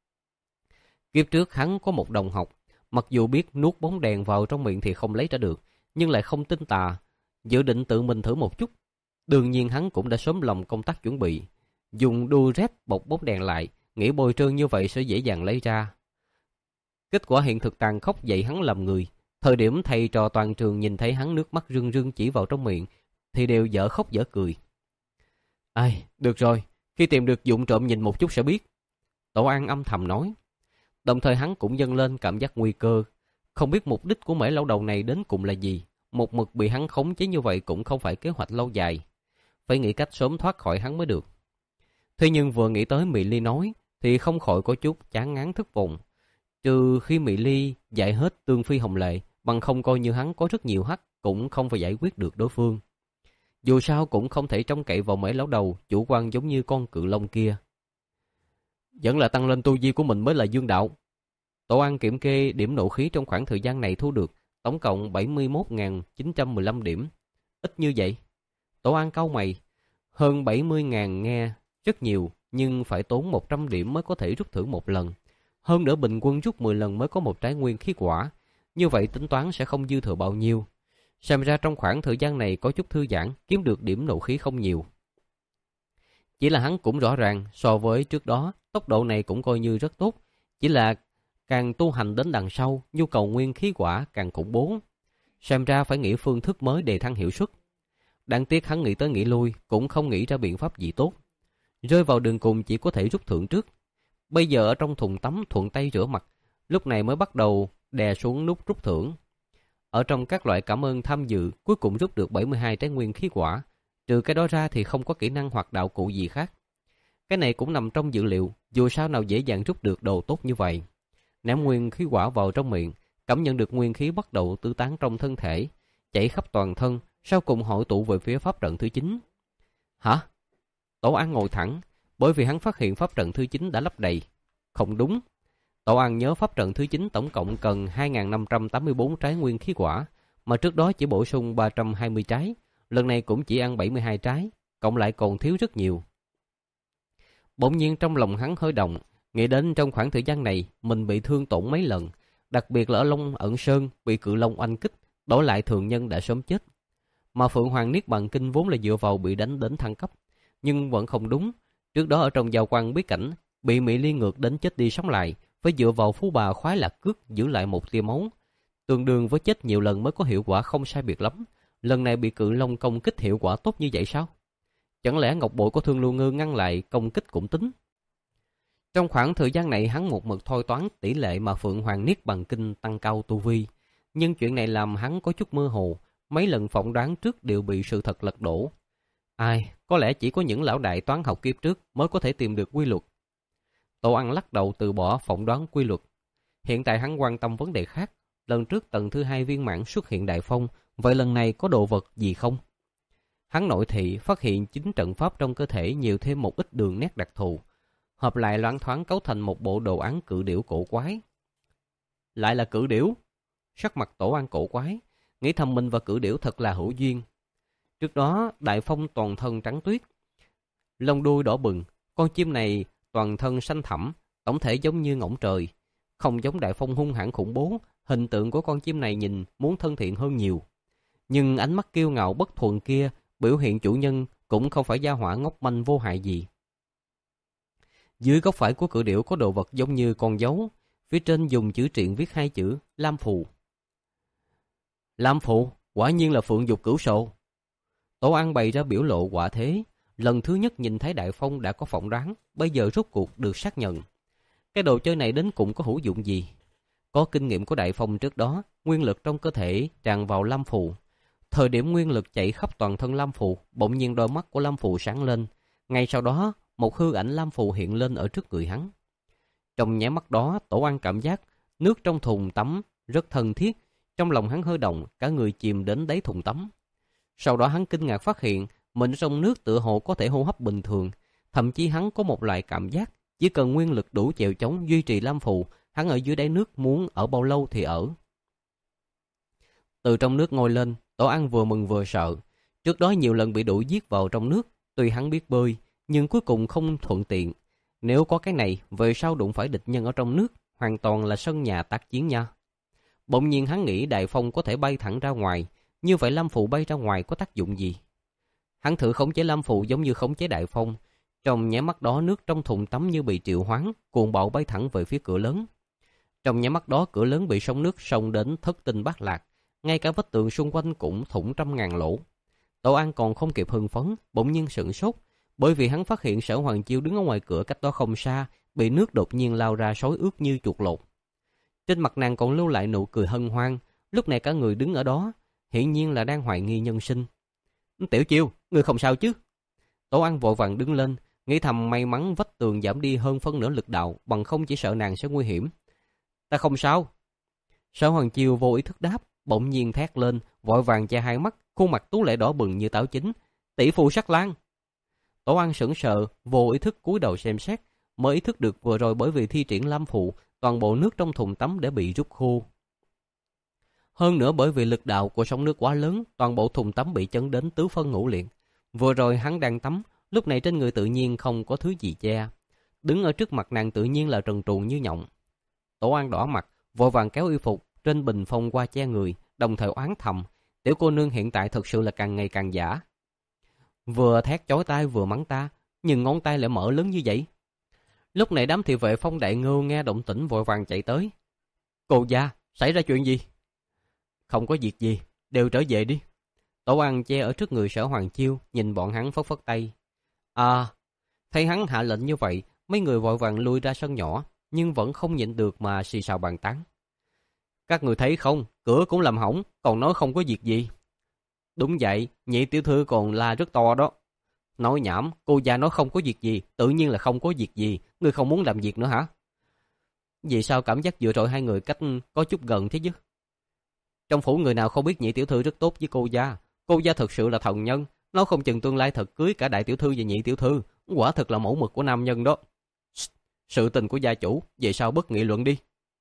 Kiếp trước hắn có một đồng học, mặc dù biết nuốt bóng đèn vào trong miệng thì không lấy ra được, nhưng lại không tin tà, dự định tự mình thử một chút. Đương nhiên hắn cũng đã sớm lòng công tác chuẩn bị, dùng đu rét bọc bóng đèn lại, nghĩ bồi trơn như vậy sẽ dễ dàng lấy ra. Kết quả hiện thực tàn khốc dạy hắn làm người. Thời điểm thầy trò toàn trường nhìn thấy hắn nước mắt rưng rưng chỉ vào trong miệng, thì đều dở khóc dở cười. Ai, được rồi, khi tìm được dụng trộm nhìn một chút sẽ biết. Tổ An âm thầm nói. Đồng thời hắn cũng dâng lên cảm giác nguy cơ. Không biết mục đích của Mễ Lão Đầu này đến cùng là gì. Một mực bị hắn khống chế như vậy cũng không phải kế hoạch lâu dài. Phải nghĩ cách sớm thoát khỏi hắn mới được. Thế nhưng vừa nghĩ tới Mị Ly nói, thì không khỏi có chút chán ngán thất vọng. Trừ khi Mị Ly dạy hết Tương Phi Hồng Lệ, bằng không coi như hắn có rất nhiều hắc, cũng không phải giải quyết được đối phương. Dù sao cũng không thể trông cậy vào Mễ Lão Đầu chủ quan giống như con cự long kia. Vẫn là tăng lên tu vi của mình mới là dương đạo. Tổ An kiểm kê điểm nộ khí trong khoảng thời gian này thu được, tổng cộng bảy mươi mốt nghìn chín trăm mười lăm điểm. Ít như vậy. Tổ An cau mày, hơn bảy mươi nghìn nghe rất nhiều, nhưng phải tốn một trăm điểm mới có thể rút thưởng một lần. Hơn nữa bình quân rút mười lần mới có một trái nguyên khí quả. Như vậy tính toán sẽ không dư thừa bao nhiêu. Xem ra trong khoảng thời gian này có chút thư giãn, kiếm được điểm nộ khí không nhiều. Chỉ là hắn cũng rõ ràng, so với trước đó, tốc độ này cũng coi như rất tốt. Chỉ là càng tu hành đến đằng sau, nhu cầu nguyên khí quả càng khủng bố. Xem ra phải nghĩ phương thức mới để thăng hiệu suất. Đáng tiếc hắn nghĩ tới nghĩ lui, cũng không nghĩ ra biện pháp gì tốt. Rơi vào đường cùng chỉ có thể rút thưởng trước. Bây giờ ở trong thùng tắm thuận tay rửa mặt, lúc này mới bắt đầu đè xuống nút rút thưởng. Ở trong các loại cảm ơn tham dự, cuối cùng rút được bảy mươi hai trái nguyên khí quả. Trừ cái đó ra thì không có kỹ năng hoặc đạo cụ gì khác. Cái này cũng nằm trong dự liệu, dù sao nào dễ dàng rút được đồ tốt như vậy. Ném nguyên khí quả vào trong miệng, cảm nhận được nguyên khí bắt đầu tứ tán trong thân thể, chảy khắp toàn thân, sau cùng hội tụ về phía pháp trận thứ chín. Hả? Tổ An ngồi thẳng, bởi vì hắn phát hiện pháp trận thứ chín đã lấp đầy. Không đúng. Tổ An nhớ pháp trận thứ chín tổng cộng cần hai nghìn năm trăm tám mươi tư trái nguyên khí quả, mà trước đó chỉ bổ sung ba trăm hai mươi trái, lần này cũng chỉ ăn bảy mươi hai trái, cộng lại còn thiếu rất nhiều. Bỗng nhiên trong lòng hắn hơi động, nghĩ đến trong khoảng thời gian này mình bị thương tổn mấy lần, đặc biệt là ở Long Ẩn Sơn bị cự long oanh kích, đổi lại thường nhân đã sớm chết. Mà Phượng Hoàng Niết Bàn Kinh vốn là dựa vào bị đánh đến thăng cấp, nhưng vẫn không đúng. Trước đó ở trong giao quan bí cảnh, bị Mỹ liên ngược đến chết đi sống lại, phải dựa vào phú bà khoái lạc cước giữ lại một tia máu, tương đương với chết nhiều lần mới có hiệu quả không sai biệt lắm. Lần này bị cự long công kích hiệu quả tốt như vậy sao? Chẳng lẽ ngọc bội của Thương Lưu Ngư ngăn lại công kích cũng tính? Trong khoảng thời gian này hắn một mực thôi toán tỷ lệ mà Phượng Hoàng Niết Bàn Kinh tăng cao tu vi, nhưng chuyện này làm hắn có chút mơ hồ, mấy lần phỏng đoán trước đều bị sự thật lật đổ. Ai, có lẽ chỉ có những lão đại toán học kiếp trước mới có thể tìm được quy luật. Tổ Ăn lắc đầu từ bỏ phỏng đoán quy luật. Hiện tại hắn quan tâm vấn đề khác. Lần trước tầng thứ hai viên mãn xuất hiện đại phong, vậy lần này có đồ vật gì không? Hắn nội thị phát hiện chính trận pháp trong cơ thể nhiều thêm một ít đường nét đặc thù, hợp lại loáng thoáng cấu thành một bộ đồ án cự điểu cổ quái. Lại là cự điểu? Sắc mặt Tổ An cổ quái, nghĩ thầm mình và cự điểu thật là hữu duyên. Trước đó đại phong toàn thân trắng tuyết, lông đuôi đỏ bừng, con chim này toàn thân xanh thẳm, tổng thể giống như ngỗng trời, không giống đại phong hung hãn khủng bố. Hình tượng của con chim này nhìn muốn thân thiện hơn nhiều, nhưng ánh mắt kiêu ngạo bất thuần kia biểu hiện chủ nhân cũng không phải gia hỏa ngốc manh vô hại gì. Dưới góc phải của cự điểu có đồ vật giống như con dấu, phía trên dùng chữ triện viết hai chữ Lam Phù. Lam Phù, quả nhiên là Phượng Dục Cửu Sổ. Tổ An bày ra biểu lộ quả thế, lần thứ nhất nhìn thấy đại phong đã có phỏng đoán, bây giờ rốt cuộc được xác nhận. Cái đồ chơi này đến cùng có hữu dụng gì? Có kinh nghiệm của đại phong trước đó, nguyên lực trong cơ thể tràn vào Lam Phù. Thời điểm nguyên lực chạy khắp toàn thân Lam Phù, bỗng nhiên đôi mắt của Lam Phù sáng lên. Ngay sau đó, một hư ảnh Lam Phù hiện lên ở trước người hắn. Trong nháy mắt đó, Tổ An cảm giác nước trong thùng tắm rất thân thiết. Trong lòng hắn hơi động, cả người chìm đến đáy thùng tắm. Sau đó hắn kinh ngạc phát hiện mình trong nước tựa hồ có thể hô hấp bình thường. Thậm chí hắn có một loại cảm giác chỉ cần nguyên lực đủ chèo chống duy trì Lam Phù, hắn ở dưới đáy nước muốn ở bao lâu thì ở. Từ trong nước ngồi lên, Tổ An vừa mừng vừa sợ. Trước đó nhiều lần bị đuổi giết vào trong nước, tuy hắn biết bơi, nhưng cuối cùng không thuận tiện. Nếu có cái này, về sau đụng phải địch nhân ở trong nước, hoàn toàn là sân nhà tác chiến nha. Bỗng nhiên hắn nghĩ đại phong có thể bay thẳng ra ngoài, như vậy Lam Phù bay ra ngoài có tác dụng gì? Hắn thử khống chế Lam Phù giống như khống chế đại phong. Trong nháy mắt đó nước trong thùng tắm như bị triệu hoán, cuồng bạo bay thẳng về phía cửa lớn. Trong nháy mắt đó cửa lớn bị sóng nước xông đến thất tinh bát lạc, ngay cả vách tường xung quanh cũng thủng trăm ngàn lỗ. Tổ An còn không kịp hưng phấn, bỗng nhiên sửng sốt, bởi vì hắn phát hiện Sở Hoàng Chiêu đứng ở ngoài cửa cách đó không xa, bị nước đột nhiên lao ra xối ướt như chuột lột. Trên mặt nàng còn lưu lại nụ cười hân hoan, lúc này cả người đứng ở đó, hiển nhiên là đang hoài nghi nhân sinh. Tiểu Chiêu, ngươi không sao chứ? Tổ An vội vàng đứng lên, nghĩ thầm may mắn vách tường giảm đi hơn phân nửa lực đạo, bằng không chỉ sợ nàng sẽ nguy hiểm. Ta không sao. Sở Hoàng Chiêu vô ý thức đáp, bỗng nhiên thét lên, vội vàng che hai mắt, khuôn mặt tú lệ đỏ bừng như táo chín. Tỷ phu Sắc Lang. Tổ An sững sờ, vô ý thức cúi đầu xem xét, mới ý thức được vừa rồi bởi vì thi triển Lam Phù, toàn bộ nước trong thùng tắm đã bị rút khô. Hơn nữa bởi vì lực đạo của sóng nước quá lớn, toàn bộ thùng tắm bị chấn đến tứ phân ngũ liệt. Vừa rồi hắn đang tắm, lúc này trên người tự nhiên không có thứ gì che. Đứng ở trước mặt nàng tự nhiên là trần truồng như nhộng. Tổ An đỏ mặt, vội vàng kéo y phục trên bình phong qua che người, đồng thời oán thầm, tiểu cô nương hiện tại thật sự là càng ngày càng giả. Vừa thét chói tai vừa mắng ta, nhưng ngón tay lại mở lớn như vậy. Lúc này đám thị vệ Phong Đại Ngưu nghe động tĩnh vội vàng chạy tới. Cô gia, xảy ra chuyện gì? Không có việc gì, đều trở về đi. Tổ An che ở trước người Sở Hoàng Chiêu, nhìn bọn hắn phất phất tay. À, thấy hắn hạ lệnh như vậy, mấy người vội vàng lui ra sân nhỏ, nhưng vẫn không nhịn được mà xì xào bàn tán. Các người thấy không, cửa cũng làm hỏng, còn nói không có việc gì. Đúng vậy, nhị tiểu thư còn la rất to đó. Nói nhảm, cô gia nói không có việc gì, tự nhiên là không có việc gì, ngươi không muốn làm việc nữa hả? Vì sao cảm giác vừa rồi hai người cách có chút gần thế chứ? Trong phủ người nào không biết nhị tiểu thư rất tốt với cô gia. Cô gia thực sự là thần nhân. Nó không chừng tương lai thật cưới cả đại tiểu thư và nhị tiểu thư. Quả thật là mẫu mực của nam nhân đó. Sự tình của gia chủ, về sao bất nghị luận đi.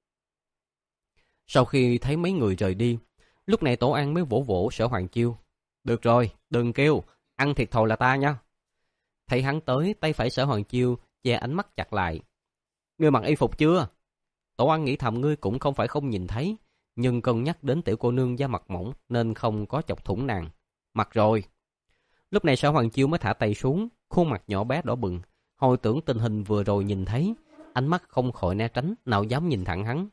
Sau khi thấy mấy người rời đi, lúc này Tổ An mới vỗ vỗ Sở Hoàng Chiêu. Được rồi, đừng kêu, ăn thiệt thòi là ta nha. Thấy hắn tới, tay phải Sở Hoàng Chiêu che ánh mắt chặt lại. Ngươi mặc y phục chưa? Tổ An nghĩ thầm ngươi cũng không phải không nhìn thấy, nhưng cân nhắc đến tiểu cô nương da mặt mỏng nên không có chọc thủng nàng. Mặc rồi. Lúc này Sở Hoàng Chiêu mới thả tay xuống, khuôn mặt nhỏ bé đỏ bừng. Hồi tưởng tình hình vừa rồi nhìn thấy, ánh mắt không khỏi né tránh, nào dám nhìn thẳng hắn.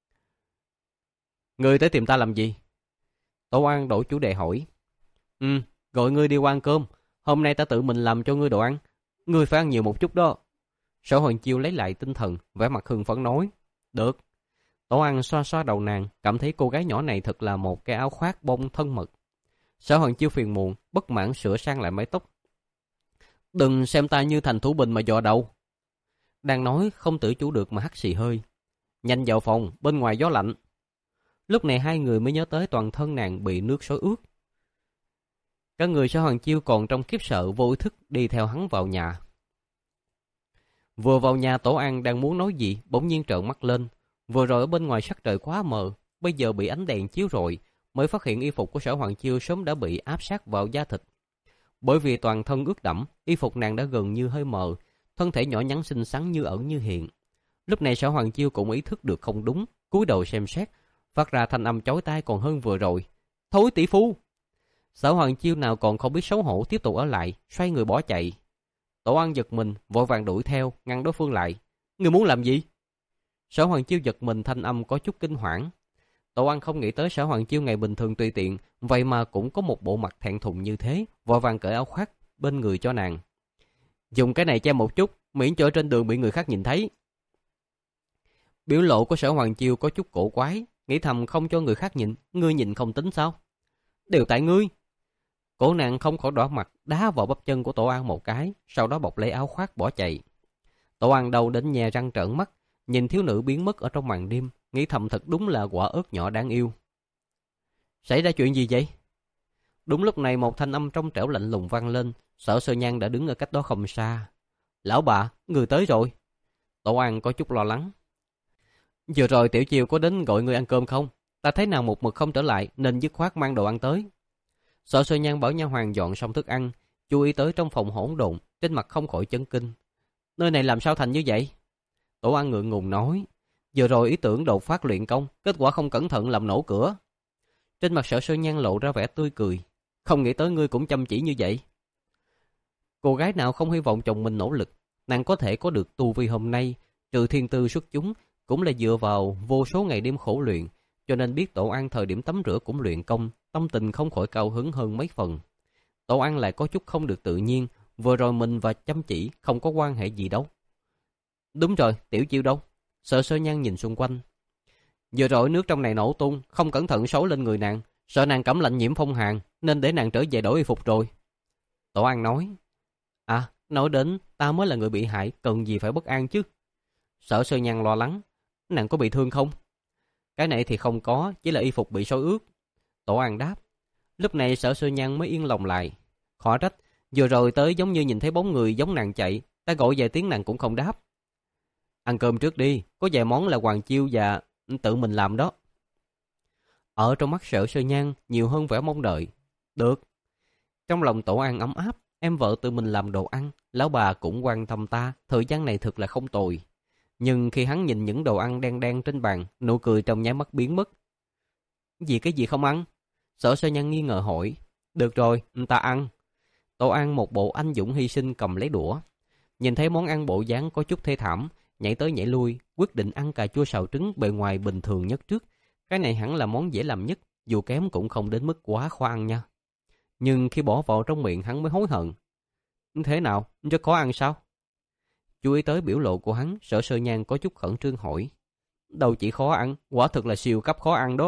Ngươi tới tìm ta làm gì? Tổ An đổi chủ đề hỏi. Ừ, gọi ngươi đi qua ăn cơm. Hôm nay ta tự mình làm cho ngươi đồ ăn. Ngươi phải ăn nhiều một chút đó. Sở Hoàng Chiêu lấy lại tinh thần, vẻ mặt hưng phấn nói. Được. Tổ An xoa xoa đầu nàng, cảm thấy cô gái nhỏ này thật là một cái áo khoác bông thân mật. Sở Hoàng Chiêu phiền muộn, bất mãn sửa sang lại mái tóc. Đừng xem ta như thành thủ bình mà dò đầu. Đang nói không tự chủ được mà hắt xì hơi. Nhanh vào phòng, bên ngoài gió lạnh. Lúc này hai người mới nhớ tới toàn thân nàng bị nước xối ướt. Các người Sở Hoàng Chiêu còn trong khiếp sợ vô ý thức đi theo hắn vào nhà. Vừa vào nhà Tổ An đang muốn nói gì, bỗng nhiên trợn mắt lên. Vừa rồi ở bên ngoài sắc trời quá mờ, bây giờ bị ánh đèn chiếu rọi, mới phát hiện y phục của Sở Hoàng Chiêu sớm đã bị áp sát vào da thịt. Bởi vì toàn thân ướt đẫm, y phục nàng đã gần như hơi mờ, thân thể nhỏ nhắn xinh xắn như ẩn như hiện. Lúc này Sở Hoàng Chiêu cũng ý thức được không đúng, cúi đầu xem xét, phát ra thanh âm chói tai còn hơn vừa rồi. Thối tỷ phu! Sở Hoàng Chiêu nào còn không biết xấu hổ tiếp tục ở lại, xoay người bỏ chạy. Tổ An giật mình, vội vàng đuổi theo, ngăn đối phương lại. Ngươi muốn làm gì? Sở Hoàng Chiêu giật mình, thanh âm có chút kinh hoảng. Tổ An không nghĩ tới Sở Hoàng Chiêu ngày bình thường tùy tiện, vậy mà cũng có một bộ mặt thẹn thùng như thế, vội vàng cởi áo khoác bên người cho nàng. Dùng cái này che một chút, miễn cho trên đường bị người khác nhìn thấy. Biểu lộ của Sở Hoàng Chiêu có chút cổ quái, nghĩ thầm không cho người khác nhìn, ngươi nhìn không tính sao? Đều tại ngươi. Cổ nàng không khỏi đỏ mặt, đá vào bắp chân của Tổ An một cái, sau đó bọc lấy áo khoác bỏ chạy. Tổ An đau đến nhè răng trợn mắt, nhìn thiếu nữ biến mất ở trong màn đêm, nghĩ thầm thật đúng là quả ớt nhỏ đáng yêu. Xảy ra chuyện gì vậy? Đúng lúc này một thanh âm trong trẻo lạnh lùng vang lên, Sở Sơ Nhan đã đứng ở cách đó không xa. Lão bà, người tới rồi. Tổ An có chút lo lắng. Vừa rồi Tiểu Chiêu có đến gọi người ăn cơm không? Ta thấy nàng một mực không trở lại nên dứt khoát mang đồ ăn tới. Sở Sơ Nhan bảo nha hoàn dọn xong thức ăn, chú ý tới trong phòng hỗn độn, trên mặt không khỏi chấn kinh. Nơi này làm sao thành như vậy? Tổ An ngượng ngùng nói. Vừa rồi ý tưởng đột phát luyện công, kết quả không cẩn thận làm nổ cửa. Trên mặt Sở Sơ Nhan lộ ra vẻ tươi cười. Không nghĩ tới ngươi cũng chăm chỉ như vậy. Cô gái nào không hy vọng chồng mình nỗ lực, nàng có thể có được tu vi hôm nay, trừ thiên tư xuất chúng, cũng là dựa vào vô số ngày đêm khổ luyện, cho nên biết Tổ An thời điểm tắm rửa cũng luyện công, tâm tình không khỏi cao hứng hơn mấy phần. Tổ An lại có chút không được tự nhiên, vừa rồi mình và chăm chỉ không có quan hệ gì đâu. Đúng rồi, Tiểu Chiêu đâu? Sở Sơ Nhan nhìn xung quanh. Vừa rồi nước trong này nổ tung, không cẩn thận xối lên người nàng, sợ nàng cảm lạnh nhiễm phong hàn, nên để nàng trở về đổi y phục rồi. Tổ An nói. À, nói đến ta mới là người bị hại, cần gì phải bất an chứ? Sở Sơ Nhan lo lắng. Nàng có bị thương không? Cái này thì không có, chỉ là y phục bị xối ướt. Tổ An đáp. Lúc này Sở Sơ Nhan mới yên lòng lại. Khó trách, vừa rồi tới giống như nhìn thấy bóng người giống nàng chạy, ta gọi vài tiếng nàng cũng không đáp. Ăn cơm trước đi, có vài món là Hoàng Chiêu và tự mình làm đó. Ở trong mắt Sở Sơ Nhan nhiều hơn vẻ mong đợi. Được. Trong lòng Tổ An ấm áp, em vợ tự mình làm đồ ăn, lão bà cũng quan tâm ta, thời gian này thật là không tồi. Nhưng khi hắn nhìn những đồ ăn đen đen trên bàn, nụ cười trong nháy mắt biến mất. Gì cái gì không ăn? Sở Sơ Nhan nghi ngờ hỏi. Được rồi, ta ăn. Tổ An một bộ anh dũng hy sinh cầm lấy đũa. Nhìn thấy món ăn bộ dáng có chút thê thảm, nhảy tới nhảy lui, quyết định ăn cà chua xào trứng bề ngoài bình thường nhất trước. Cái này hẳn là món dễ làm nhất, dù kém cũng không đến mức quá khó ăn nha. Nhưng khi bỏ vào trong miệng hắn mới hối hận. Thế nào, rất khó ăn sao? Chú ý tới biểu lộ của hắn, Sở Sơ Nhan có chút khẩn trương hỏi. Đâu chỉ khó ăn, quả thực là siêu cấp khó ăn đó.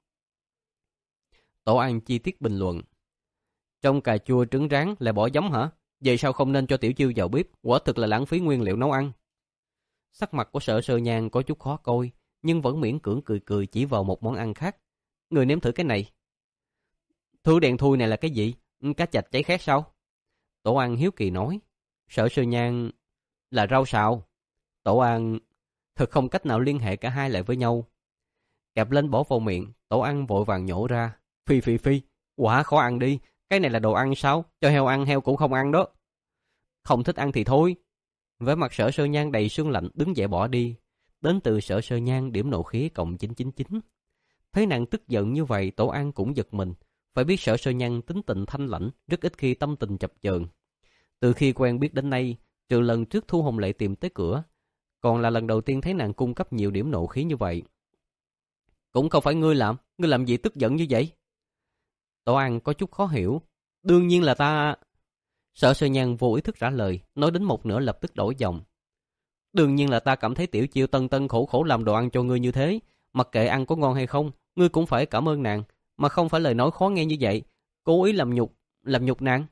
Tổ An chi tiết bình luận. Trong cà chua trứng rán lại bỏ giấm hả? Vậy sao không nên cho Tiểu Chiêu vào bếp, quả thực là lãng phí nguyên liệu nấu ăn. Sắc mặt của Sở Sơ Nhan có chút khó coi, nhưng vẫn miễn cưỡng cười cười chỉ vào một món ăn khác. Người nếm thử cái này. Thứ đen thui này là cái gì? Cá chạch cháy khét sao? Tổ An hiếu kỳ nói. Sở Sơ Nhan là rau xào. Tổ An thật không cách nào liên hệ cả hai lại với nhau. Kẹp lên bỏ vào miệng, Tổ An vội vàng nhổ ra. Phi phi phi, quả khó ăn đi. Cái này là đồ ăn sao? Cho heo ăn heo cũng không ăn đó. Không thích ăn thì thôi. Với mặt Sở Sơ Nhan đầy sương lạnh đứng dậy bỏ đi. Đến từ Sở Sơ Nhan điểm nộ khí cộng chín chín chín. Thấy nàng tức giận như vậy, Tổ An cũng giật mình. Phải biết Sở Sơ Nhan tính tình thanh lãnh, rất ít khi tâm tình chập chờn. Từ khi quen biết đến nay, trừ lần trước Thu Hồng Lệ tìm tới cửa, còn là lần đầu tiên thấy nàng cung cấp nhiều điểm nộ khí như vậy. Cũng không phải ngươi làm, ngươi làm gì tức giận như vậy? Tổ An có chút khó hiểu. Đương nhiên là ta... Sở Sơ Nhan vô ý thức trả lời, nói đến một nửa lập tức đổi giọng. Đương nhiên là ta cảm thấy Tiểu Chiêu tân tân khổ khổ làm đồ ăn cho ngươi như thế. Mặc kệ ăn có ngon hay không, ngươi cũng phải cảm ơn nàng, mà không phải lời nói khó nghe như vậy. Cố ý làm nhục, làm nhục nàng.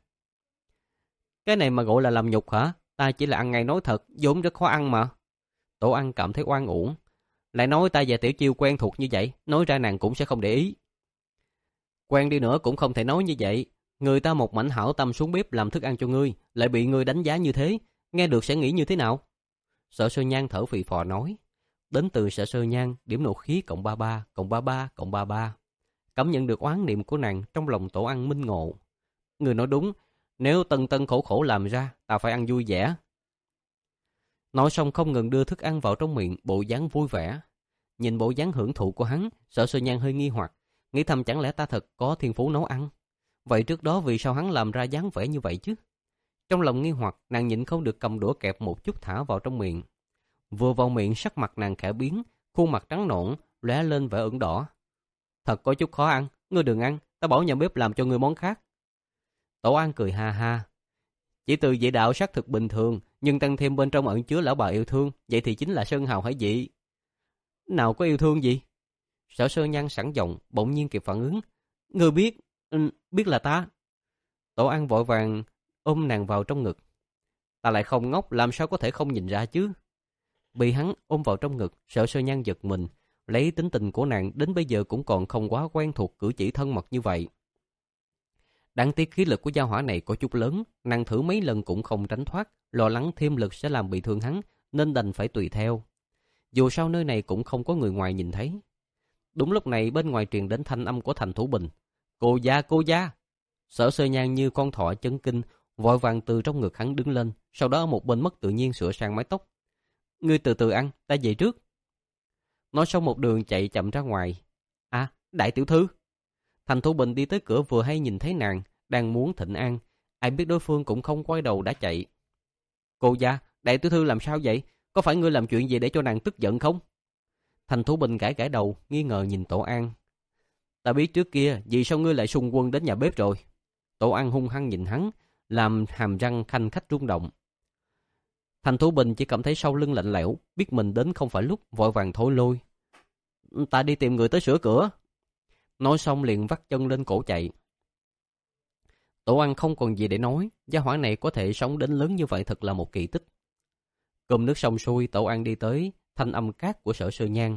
Cái này mà gọi là làm nhục hả? Ta chỉ là ăn ngay nói thật, vốn rất khó ăn mà. Tổ An cảm thấy oan uổng. Lại nói ta và Tiểu Chiêu quen thuộc như vậy, nói ra nàng cũng sẽ không để ý. Quen đi nữa cũng không thể nói như vậy. Người ta một mảnh hảo tâm xuống bếp làm thức ăn cho ngươi, lại bị ngươi đánh giá như thế, nghe được sẽ nghĩ như thế nào? Sở Sơ Nhan thở phì phò nói. Đến từ Sở Sơ Nhan, điểm nộ khí cộng ba ba, cộng ba ba, cộng ba ba. Cảm nhận được oán niệm của nàng trong lòng Tổ An minh ngộ. Người nói đúng, nếu tân tân khổ khổ làm ra, ta phải ăn vui vẻ. Nói xong không ngừng đưa thức ăn vào trong miệng, bộ dáng vui vẻ. Nhìn bộ dáng hưởng thụ của hắn, Sở Sơ Nhan hơi nghi hoặc, nghĩ thầm chẳng lẽ ta thật có thiên phú nấu ăn. Vậy trước đó vì sao hắn làm ra dáng vẻ như vậy chứ? Trong lòng nghi hoặc, nàng nhịn không được cầm đũa kẹp một chút thả vào trong miệng. Vừa vào miệng sắc mặt nàng khẽ biến, khuôn mặt trắng nõn lóe lên vẻ ửng đỏ. Thật có chút khó ăn, ngươi đừng ăn, ta bảo nhà bếp làm cho ngươi món khác. Tổ An cười ha ha. Chỉ từ vị đạo sắc thực bình thường, nhưng tăng thêm bên trong ẩn chứa lão bà yêu thương, vậy thì chính là sơn hào hải vị. Nào có yêu thương gì? Sở Sơ Nhan sẵn giọng, bỗng nhiên kịp phản ứng. Ngươi biết, ừ, biết là ta. Tổ An vội vàng ôm nàng vào trong ngực. Ta lại không ngốc, làm sao có thể không nhìn ra chứ? Bị hắn ôm vào trong ngực, Sở Sơ Nhan giật mình, lấy tính tình của nàng đến bây giờ cũng còn không quá quen thuộc cử chỉ thân mật như vậy. Đáng tiếc khí lực của gia hỏa này có chút lớn, nàng thử mấy lần cũng không tránh thoát, lo lắng thêm lực sẽ làm bị thương hắn, nên đành phải tùy theo. Dù sao nơi này cũng không có người ngoài nhìn thấy. Đúng lúc này bên ngoài truyền đến thanh âm của Thành Thủ Bình. Cô gia, cô gia! Sở Sơ Nhan như con thỏ chấn kinh, vội vàng từ trong ngực hắn đứng lên, sau đó ở một bên mất tự nhiên sửa sang mái tóc. Ngươi từ từ ăn, ta về trước. Nói xong một đường chạy chậm ra ngoài. À, đại tiểu thư! Thành Thủ Bình đi tới cửa vừa hay nhìn thấy nàng, đang muốn thịnh an. Ai biết đối phương cũng không quay đầu đã chạy. Cô gia, đại tiểu thư làm sao vậy? Có phải ngươi làm chuyện gì để cho nàng tức giận không? Thành Thủ Bình gãi gãi đầu, nghi ngờ nhìn Tổ An. Ta biết trước kia, vì sao ngươi lại xung quân đến nhà bếp rồi? Tổ An hung hăng nhìn hắn, làm hàm răng khanh khách rung động. Thành Thủ Bình chỉ cảm thấy sau lưng lạnh lẽo, biết mình đến không phải lúc, vội vàng thối lôi. Ta đi tìm người tới sửa cửa. Nói xong liền vắt chân lên cổ chạy. Tổ An không còn gì để nói, gia hỏa này có thể sống đến lớn như vậy thật là một kỳ tích. Cơm nước xong xuôi, Tổ An đi tới thanh âm cát của Sở Sơ Nhan.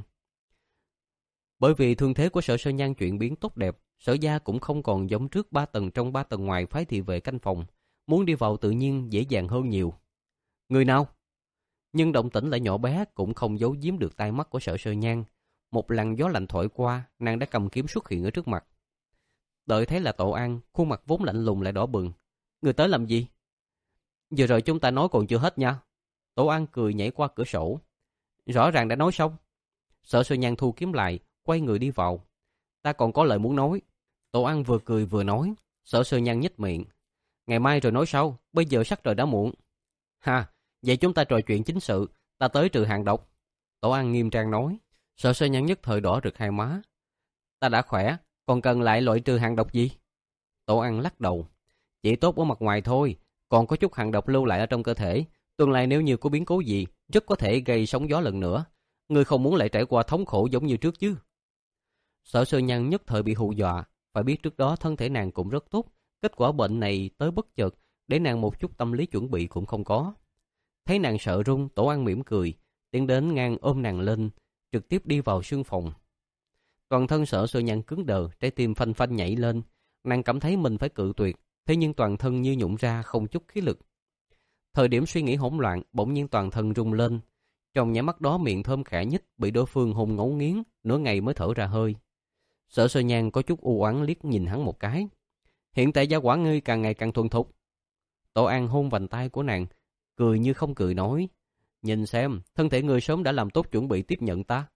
Bởi vì thương thế của Sở Sơ Nhan chuyển biến tốt đẹp, Sở gia cũng không còn giống trước ba tầng trong ba tầng ngoài phái thị vệ canh phòng, muốn đi vào tự nhiên dễ dàng hơn nhiều. Người nào? Nhưng động tĩnh lại nhỏ bé cũng không giấu giếm được tai mắt của Sở Sơ Nhan. Một làn gió lạnh thổi qua, nàng đã cầm kiếm xuất hiện ở trước mặt. Đợi thấy là Tổ An, khuôn mặt vốn lạnh lùng lại đỏ bừng. Người tới làm gì? Vừa rồi chúng ta nói còn chưa hết nha. Tổ An cười nhảy qua cửa sổ. Rõ ràng đã nói xong. Sở Sơ Nhan thu kiếm lại, quay người đi vào. Ta còn có lời muốn nói. Tổ An vừa cười vừa nói. Sở Sơ Nhan nhếch miệng. Ngày mai rồi nói sau, bây giờ sắc trời đã muộn. Ha, vậy chúng ta trò chuyện chính sự, ta tới trừ hàng độc. Tổ An nghiêm trang nói. Sở Sơ Nhan nhất thời đỏ rực hai má. Ta đã khỏe, còn cần lại loại trừ hàng độc gì? Tổ An lắc đầu. Chỉ tốt ở mặt ngoài thôi, còn có chút hàng độc lưu lại ở trong cơ thể. Tương lai nếu như có biến cố gì, rất có thể gây sóng gió lần nữa. Ngươi không muốn lại trải qua thống khổ giống như trước chứ? Sở Sơ Nhan nhất thời bị hù dọa. Phải biết trước đó thân thể nàng cũng rất tốt, kết quả bệnh này tới bất chợt, để nàng một chút tâm lý chuẩn bị cũng không có. Thấy nàng sợ run, Tổ An mỉm cười, tiến đến ngang ôm nàng lên, trực tiếp đi vào sương phòng. Toàn thân Sở Sơ Nhan cứng đờ, trái tim phanh phanh nhảy lên, nàng cảm thấy mình phải cự tuyệt, thế nhưng toàn thân như nhũn ra không chút khí lực. Thời điểm suy nghĩ hỗn loạn, bỗng nhiên toàn thân rung lên, trong nháy mắt đó miệng thơm khẽ nhích bị đối phương hôn ngấu nghiến, nửa ngày mới thở ra hơi. Sở Sơ Nhan có chút u oán liếc nhìn hắn một cái. Hiện tại gia quả ngươi càng ngày càng thuần thục. Tổ An hôn vành tay của nàng, cười như không cười nói, nhìn xem, thân thể ngươi sớm đã làm tốt chuẩn bị tiếp nhận ta.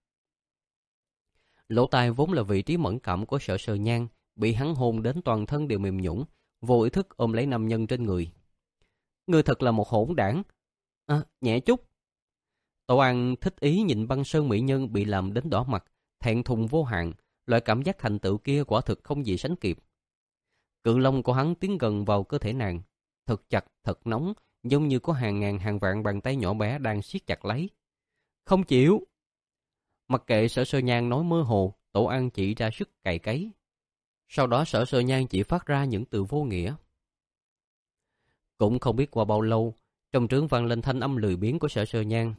Lỗ tai vốn là vị trí mẫn cảm của Sở Sơ Nhan, bị hắn hôn đến toàn thân đều mềm nhũn, vô ý thức ôm lấy nam nhân trên người. Ngươi thật là một hỗn đảng. À, nhẹ chút. Tổ An thích ý nhìn băng sơn mỹ nhân bị làm đến đỏ mặt, thẹn thùng vô hạn, loại cảm giác thành tựu kia quả thực không gì sánh kịp. Cự long của hắn tiến gần vào cơ thể nàng, thật chặt, thật nóng, giống như có hàng ngàn hàng vạn bàn tay nhỏ bé đang siết chặt lấy. Không chịu. Mặc kệ Sở Sơ Nhan nói mơ hồ, Tổ An chỉ ra sức cày cấy. Sau đó Sở Sơ Nhan chỉ phát ra những từ vô nghĩa. Cũng không biết qua bao lâu, trong trướng vang lên thanh âm lười biếng của Sở Sơ Nhan.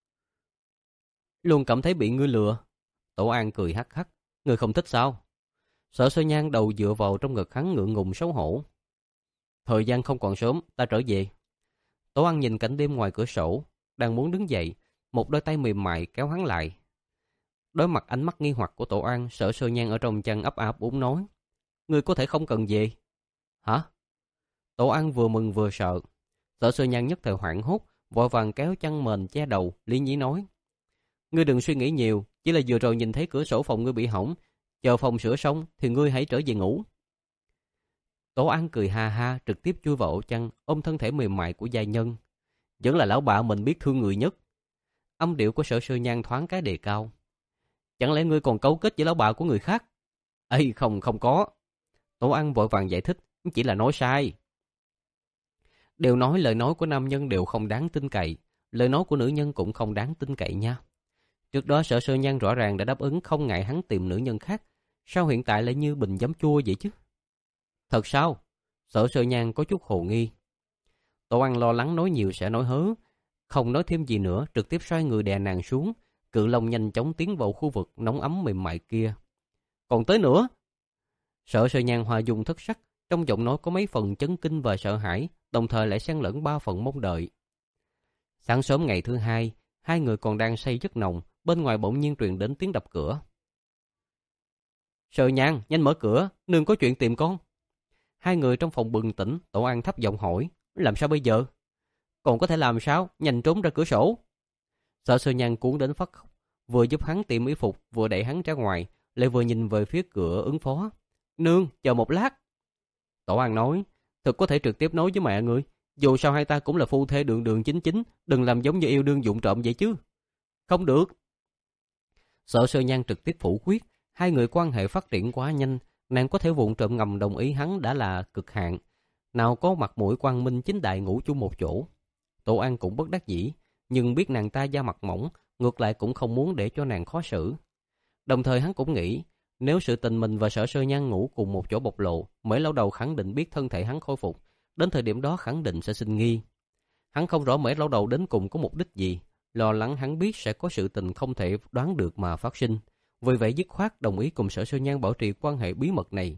Luôn cảm thấy bị ngươi lừa. Tổ An cười hắc hắc. Ngươi không thích sao? Sở Sơ Nhan đầu dựa vào trong ngực hắn ngượng ngùng xấu hổ. Thời gian không còn sớm, ta trở về. Tổ An nhìn cảnh đêm ngoài cửa sổ, đang muốn đứng dậy, một đôi tay mềm mại kéo hắn lại. Đối mặt ánh mắt nghi hoặc của Tổ An, Sở Sơ Nhan ở trong chăn ấp áp úng nói. Ngươi có thể không cần về. Hả? Tổ An vừa mừng vừa sợ. Sở Sơ Nhan nhất thời hoảng hốt, vội vàng kéo chăn mền che đầu, lý nhí nói. Ngươi đừng suy nghĩ nhiều, chỉ là vừa rồi nhìn thấy cửa sổ phòng ngươi bị hỏng, chờ phòng sửa xong thì ngươi hãy trở về ngủ. Tổ An cười ha ha, trực tiếp chui vào ổ chăn, ôm thân thể mềm mại của giai nhân. Vẫn là lão bà mình biết thương người nhất. Âm điệu của Sở Sơ Nhan thoáng cái đề cao. Chẳng lẽ ngươi còn cấu kết với lão bà của người khác? Ê, không, không có. Tổ An vội vàng giải thích, chỉ là nói sai. Đều nói lời nói của nam nhân đều không đáng tin cậy, lời nói của nữ nhân cũng không đáng tin cậy nha. Trước đó Sở Sơ Nhan rõ ràng đã đáp ứng không ngại hắn tìm nữ nhân khác, sao hiện tại lại như bình giấm chua vậy chứ? Thật sao? Sở Sơ Nhan có chút hồ nghi. Tổ An lo lắng nói nhiều sẽ nói hớ, không nói thêm gì nữa, trực tiếp xoay người đè nàng xuống, cự long nhanh chóng tiến vào khu vực nóng ấm mềm mại kia. Còn tới nữa. Sở Sơ Nhan hòa dung thất sắc, trong giọng nói có mấy phần chấn kinh và sợ hãi, đồng thời lại xen lẫn ba phần mong đợi. Sáng sớm ngày thứ hai, hai người còn đang say giấc nồng, bên ngoài bỗng nhiên truyền đến tiếng đập cửa. Sơ Nhan, nhanh mở cửa, nương có chuyện tìm con. Hai người trong phòng bừng tỉnh, Tổ An thấp giọng hỏi, làm sao bây giờ? Còn có thể làm sao, nhanh trốn ra cửa sổ. Sở Sơ Nhan cuốn đến phát khóc, vừa giúp hắn tìm y phục, vừa đẩy hắn ra ngoài, lại vừa nhìn về phía cửa ứng phó. Nương, chờ một lát. Tổ An nói, thực có thể trực tiếp nói với mẹ ngươi, dù sao hai ta cũng là phu thê đường đường chính chính, đừng làm giống như yêu đương vụng trộm vậy chứ. Không được. Sở Sơ Nhan trực tiếp phủ quyết, hai người quan hệ phát triển quá nhanh, nàng có thể vụng trộm ngầm đồng ý hắn đã là cực hạn, nào có mặt mũi quang minh chính đại ngủ chung một chỗ. Tổ An cũng bất đắc dĩ, nhưng biết nàng ta da mặt mỏng, ngược lại cũng không muốn để cho nàng khó xử. Đồng thời hắn cũng nghĩ, nếu sự tình mình và Sở Sơ Nhan ngủ cùng một chỗ bộc lộ, Mễ Lão Đầu khẳng định biết thân thể hắn khôi phục, đến thời điểm đó khẳng định sẽ sinh nghi. Hắn không rõ Mễ Lão Đầu đến cùng có mục đích gì, lo lắng hắn biết sẽ có sự tình không thể đoán được mà phát sinh, vì vậy dứt khoát đồng ý cùng Sở Sơ Nhan bảo trì quan hệ bí mật này.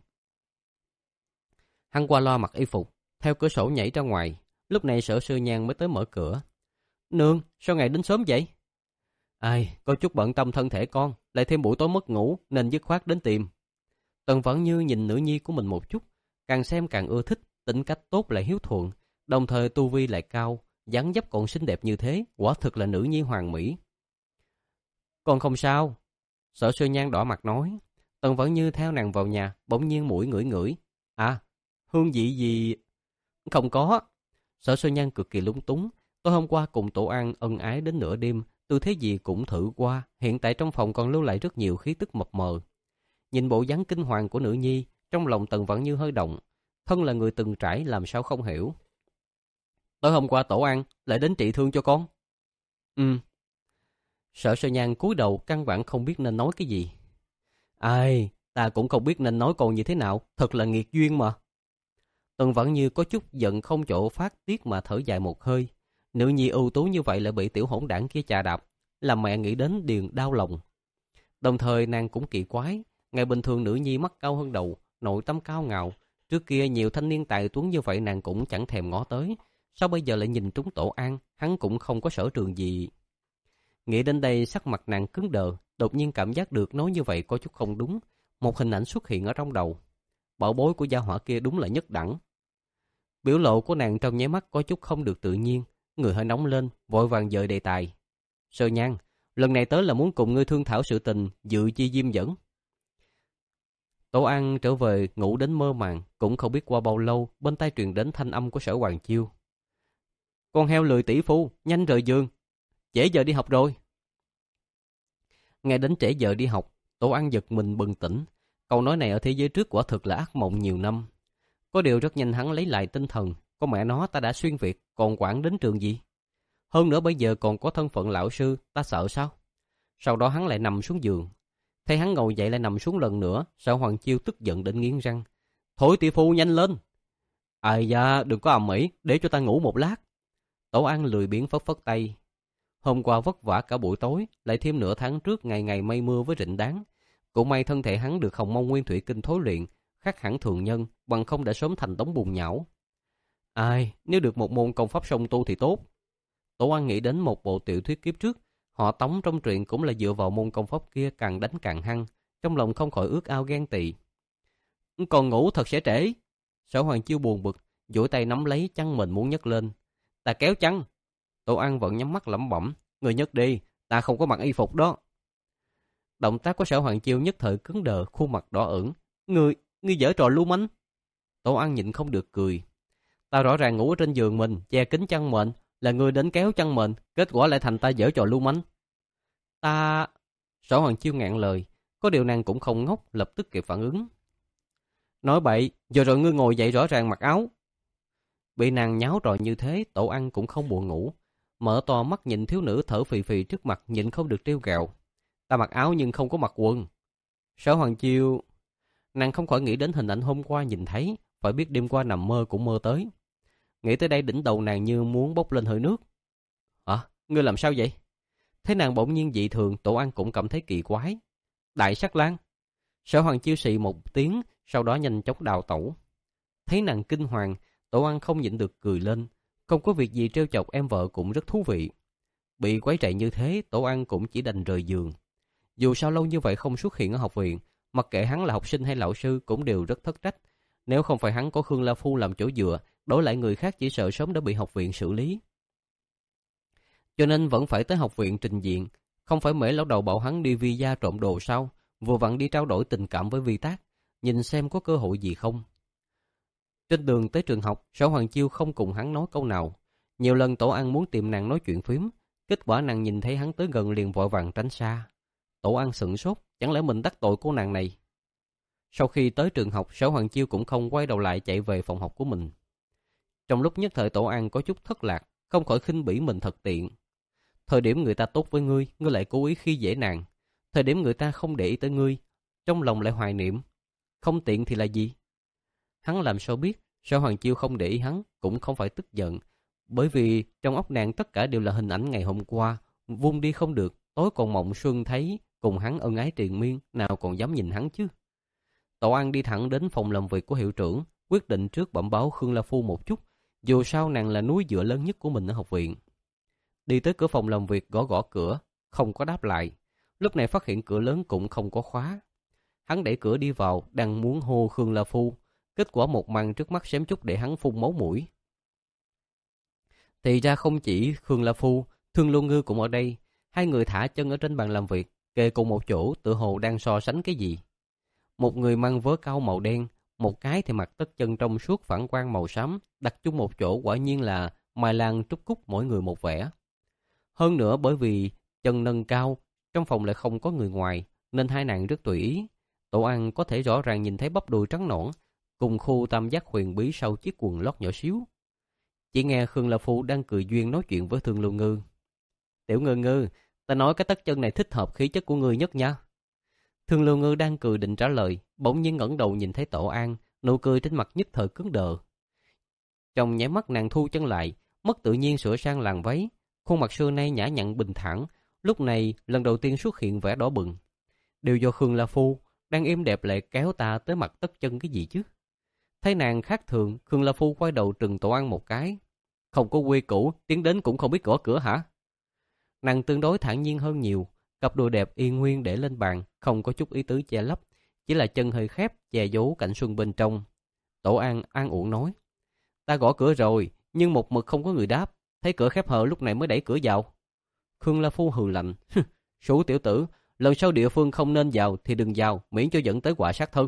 Hắn qua loa mặc y phục, theo cửa sổ nhảy ra ngoài, lúc này Sở Sơ Nhan mới tới mở cửa. Nương, sao ngày đến sớm vậy? Ai, có chút bận tâm thân thể con, lại thêm buổi tối mất ngủ nên dứt khoát đến tìm. Tần Vãn Như nhìn nữ nhi của mình một chút, càng xem càng ưa thích, tính cách tốt lại hiếu thuận, đồng thời tu vi lại cao, dáng dấp còn xinh đẹp như thế, quả thực là nữ nhi hoàng mỹ. Con không sao. Sở Sơ Nhan đỏ mặt nói. Tần Vãn Như theo nàng vào nhà, bỗng nhiên mũi ngửi ngửi. À, hương vị gì? Không có. Sở Sơ Nhan cực kỳ lúng túng. Tối hôm qua cùng Tổ An ân ái đến nửa đêm, tư thế gì cũng thử qua, hiện tại trong phòng còn lưu lại rất nhiều khí tức mập mờ. Nhìn bộ dáng kinh hoàng của nữ nhi, trong lòng Tần Vãn Như hơi động, thân là người từng trải làm sao không hiểu. Tối hôm qua Tổ An lại đến trị thương cho con. Ừ. Sở Sơ Nhan cúi đầu căn bản không biết nên nói cái gì. Ai, ta cũng không biết nên nói con như thế nào, thật là nghiệt duyên mà. Tần Vãn Như có chút giận không chỗ phát tiết mà thở dài một hơi. Nữ nhi ưu tú như vậy lại bị tiểu hỗn đảng kia chà đạp, làm mẹ nghĩ đến điền đau lòng. Đồng thời nàng cũng kỳ quái, ngày bình thường nữ nhi mắt cao hơn đầu, nội tâm cao ngạo, trước kia nhiều thanh niên tài tuấn như vậy nàng cũng chẳng thèm ngó tới, sao bây giờ lại nhìn trúng Tổ An, hắn cũng không có sở trường gì. Nghĩ đến đây sắc mặt nàng cứng đờ, đột nhiên cảm giác được nói như vậy có chút không đúng, một hình ảnh xuất hiện ở trong đầu. Bảo bối của gia hỏa kia đúng là nhất đẳng. Biểu lộ của nàng trong nháy mắt có chút không được tự nhiên, người hơi nóng lên, vội vàng dời đề tài. Sơ Nhan, lần này tới là muốn cùng ngươi thương thảo sự tình, dự chi diêm dẫn. Tổ An trở về ngủ đến mơ màng, cũng không biết qua bao lâu, bên tai truyền đến thanh âm của Sở Hoàng Chiêu. Con heo lười tỷ phu, nhanh rời giường, trễ giờ đi học rồi. Nghe đến trễ giờ đi học, Tổ An giật mình bừng tỉnh. Câu nói này ở thế giới trước quả thực là ác mộng nhiều năm. Có điều rất nhanh hắn lấy lại tinh thần, có mẹ nó ta đã xuyên Việt, còn quản đến trường gì? Hơn nữa bây giờ còn có thân phận lão sư, ta sợ sao? Sau đó hắn lại nằm xuống giường. Thấy hắn ngồi dậy lại nằm xuống lần nữa, Sở Hoàng Chiêu tức giận đến nghiến răng. Thôi tỷ phu nhanh lên! Ai da, đừng có ầm ĩ, để cho ta ngủ một lát. Tổ An lười biếng phất phất tay. Hôm qua vất vả cả buổi tối, lại thêm nửa tháng trước ngày ngày mây mưa với Rịnh Đáng. Cũng may thân thể hắn được Hồng Mông Nguyên Thủy Kinh thối luyện, khác hẳn thường nhân, bằng không đã sớm thành đống bùn nhão. Ai, nếu được một môn công pháp song tu thì tốt. Tổ An nghĩ đến một bộ tiểu thuyết kiếp trước, họ Tống trong truyện cũng là dựa vào môn công pháp kia càng đánh càng hăng, trong lòng không khỏi ước ao ghen tị. Còn ngủ thật sẽ trễ. Sở Hoàng Chiêu buồn bực, duỗi tay nắm lấy chăn mình muốn nhấc lên. Ta kéo chăn. Tổ An vẫn nhắm mắt lẩm bẩm, người nhấc đi, ta không có mặc y phục đó. Động tác của Sở Hoàng Chiêu nhất thời cứng đờ, khuôn mặt đỏ ửng. Ngươi, ngươi giở trò lưu manh. Tổ An nhịn không được cười. Ta rõ ràng ngủ ở trên giường mình, che kín chăn mền, là ngươi đến kéo chăn mền, kết quả lại thành ta giở trò lưu manh. Ta... Sở Hoàng Chiêu ngạn lời, có điều nàng cũng không ngốc, lập tức kịp phản ứng. Nói bậy, giờ rồi ngươi ngồi dậy rõ ràng mặc áo. Bị nàng nháo trò như thế, Tổ An cũng không buồn ngủ. Mở to mắt nhìn thiếu nữ thở phì phì trước mặt, nhịn không được trêu ghẹo. Ta mặc áo nhưng không có mặc quần. Sở Hoàng Chiêu... Nàng không khỏi nghĩ đến hình ảnh hôm qua nhìn thấy, phải biết đêm qua nằm mơ cũng mơ tới. Nghĩ tới đây đỉnh đầu nàng như muốn bốc lên hơi nước. Hả? Ngươi làm sao vậy? Thấy nàng bỗng nhiên dị thường, Tổ An cũng cảm thấy kỳ quái. Đại sắc lang. Sở Hoàng Chiêu xì một tiếng, sau đó nhanh chóng đào tẩu. Thấy nàng kinh hoàng, Tổ An không nhịn được cười lên. Không có việc gì trêu chọc em vợ cũng rất thú vị. Bị quấy rầy như thế, Tổ An cũng chỉ đành rời giường. Dù sao lâu như vậy không xuất hiện ở học viện, mặc kệ hắn là học sinh hay lão sư cũng đều rất thất trách. Nếu không phải hắn có Khương La Phu làm chỗ dựa, đối lại người khác chỉ sợ sớm đã bị học viện xử lý. Cho nên vẫn phải tới học viện trình diện. Không phải Mễ lão đầu bảo hắn đi Vi gia trộm đồ sao, vừa vặn đi trao đổi tình cảm với Vi Tác, nhìn xem có cơ hội gì không. Trên đường tới trường học, Sở Hoàng Chiêu không cùng hắn nói câu nào. Nhiều lần Tổ An muốn tìm nàng nói chuyện phím, kết quả nàng nhìn thấy hắn tới gần liền vội vàng tránh xa. Tổ An sửng sốt, chẳng lẽ mình đắc tội cô nàng này? Sau khi tới trường học, Sở Hoàng Chiêu cũng không quay đầu lại chạy về phòng học của mình. Trong lúc nhất thời Tổ An có chút thất lạc, không khỏi khinh bỉ mình thật tiện. Thời điểm người ta tốt với ngươi, ngươi lại cố ý khi dễ nàng. Thời điểm người ta không để ý tới ngươi, trong lòng lại hoài niệm. Không tiện thì là gì? Hắn làm sao biết, Sở Hoàng Chiêu không để ý hắn, cũng không phải tức giận. Bởi vì trong óc nàng tất cả đều là hình ảnh ngày hôm qua, vung đi không được, tối còn mộng xuân thấy cùng hắn ân ái triền miên, nào còn dám nhìn hắn chứ. Tổ An đi thẳng đến phòng làm việc của hiệu trưởng, quyết định trước bẩm báo Khương La Phu một chút, dù sao nàng là núi dựa lớn nhất của mình ở học viện. Đi tới cửa phòng làm việc gõ gõ cửa, không có đáp lại. Lúc này phát hiện cửa lớn cũng không có khóa. Hắn đẩy cửa đi vào, đang muốn hô Khương La Phu, kết quả một màn trước mắt xém chút để hắn phun máu mũi. Thì ra không chỉ Khương La Phu, Thương Lô Ngư cũng ở đây. Hai người thả chân ở trên bàn làm việc, kề cùng một chỗ, tự hồ đang so sánh cái gì. Một người mang vớ cao màu đen, một cái thì mặc tất chân trong suốt phản quang màu xám, đặt chung một chỗ quả nhiên là Mai Lan Trúc Cúc mỗi người một vẻ. Hơn nữa bởi vì chân nâng cao, trong phòng lại không có người ngoài, nên hai nàng rất tùy ý. Tổ An có thể rõ ràng nhìn thấy bắp đùi trắng nõn, cùng khu tam giác huyền bí sau chiếc quần lót nhỏ xíu. Chỉ nghe Khương La Phu đang cười duyên nói chuyện với Thương Lưu Ngư. Tiểu Ngư Ngư, ta nói cái tất chân này thích hợp khí chất của ngươi nhất nha. Thương Lưu Ngư đang cười định trả lời, bỗng nhiên ngẩng đầu nhìn thấy Tổ An, nụ cười trên mặt nhất thời cứng đờ. Trong nháy mắt nàng thu chân lại, mất tự nhiên sửa sang làn váy, khuôn mặt xưa nay nhã nhặn bình thản, lúc này lần đầu tiên xuất hiện vẻ đỏ bừng. Đều do Khương La Phu đang êm đẹp lại kéo ta tới mặt tất chân cái gì chứ? Thấy nàng khác thường, Khương La Phu quay đầu trừng Tổ Ăn một cái. Không có quy củ, tiến đến cũng không biết gõ cửa hả? Nàng tương đối thản nhiên hơn nhiều, cặp đùi đẹp y nguyên để lên bàn, không có chút ý tứ che lấp, chỉ là chân hơi khép che giấu cảnh xuân bên trong. Tổ An an ủi nói: "Ta gõ cửa rồi, nhưng một mực không có người đáp, thấy cửa khép hờ lúc này mới đẩy cửa vào." Khương La Phu hừ lạnh: "Số tiểu tử, lần sau địa phương không nên vào thì đừng vào, miễn cho dẫn tới họa sát thân."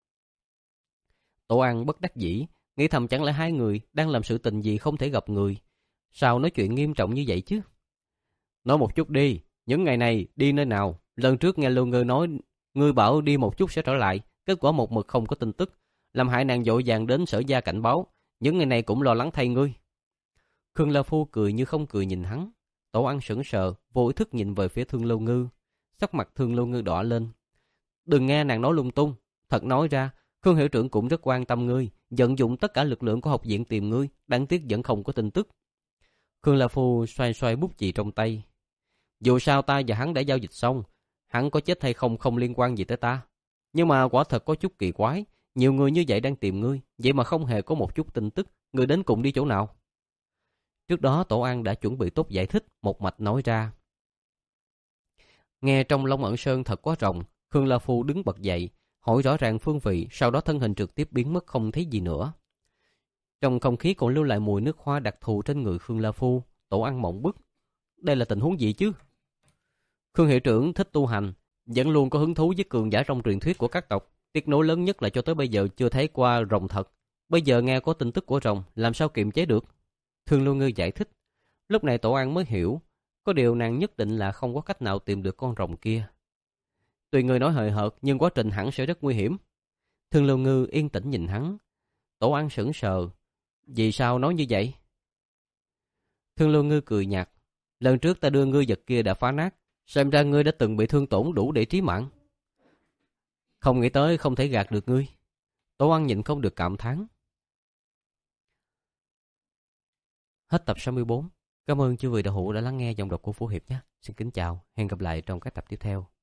Tổ An bất đắc dĩ, nghĩ thầm chẳng lẽ hai người đang làm sự tình gì không thể gặp người, sao nói chuyện nghiêm trọng như vậy chứ? "Nói một chút đi, những ngày này đi nơi nào? Lần trước nghe Lưu Ngư nói ngươi bảo đi một chút sẽ trở lại, kết quả một mực không có tin tức, làm hại nàng vội vàng đến sở gia cảnh báo, những ngày này cũng lo lắng thay ngươi." Khương La Phu cười như không cười nhìn hắn. Tổ Ăn sững sờ, vô ý thức nhìn về phía Thương Lưu Ngư, sắc mặt Thương Lưu Ngư đỏ lên. "Đừng nghe nàng nói lung tung, thật nói ra, Khương hiệu trưởng cũng rất quan tâm ngươi, vận dụng tất cả lực lượng của học viện tìm ngươi, đáng tiếc vẫn không có tin tức." Khương La Phu xoay xoay bút chì trong tay. "Dù sao ta và hắn đã giao dịch xong, hắn có chết hay không không liên quan gì tới ta. Nhưng mà quả thật có chút kỳ quái, nhiều người như vậy đang tìm ngươi, vậy mà không hề có một chút tin tức, ngươi đến cùng đi chỗ nào?" Trước đó Tổ An đã chuẩn bị tốt giải thích, một mạch nói ra. Nghe trong Long Ẩn Sơn thật quá rộng, Khương La Phu đứng bật dậy, hỏi rõ ràng phương vị, sau đó thân hình trực tiếp biến mất không thấy gì nữa. Trong không khí còn lưu lại mùi nước hoa đặc thù trên người Khương La Phu. Tổ Ăn mộng bức. Đây là tình huống gì chứ? Khương hiệu trưởng thích tu hành, vẫn luôn có hứng thú với cường giả trong truyền thuyết của các tộc. Tiếc nối lớn nhất là cho tới bây giờ chưa thấy qua rồng thật. Bây giờ nghe có tin tức của rồng, làm sao kiềm chế được? Thương Lưu Ngư giải thích. Lúc này Tổ An mới hiểu, có điều nàng nhất định là không có cách nào tìm được con rồng kia. Tuy người nói hời hợt, nhưng quá trình hẳn sẽ rất nguy hiểm. Thương Lưu Ngư yên tĩnh nhìn hắn. Tổ An sững sờ. Vì sao nói như vậy? Thương Lưu Ngư cười nhạt. Lần trước ta đưa ngươi vật kia đã phá nát, xem ra ngươi đã từng bị thương tổn đủ để trí mạng. Không nghĩ tới không thể gạt được ngươi. Tổ An nhịn không được cảm thán. Hết tập sáu mươi bốn. Cảm ơn chư vị đạo hữu đã lắng nghe dòng đọc của Phú Hiệp nhé. Xin kính chào, hẹn gặp lại trong các tập tiếp theo.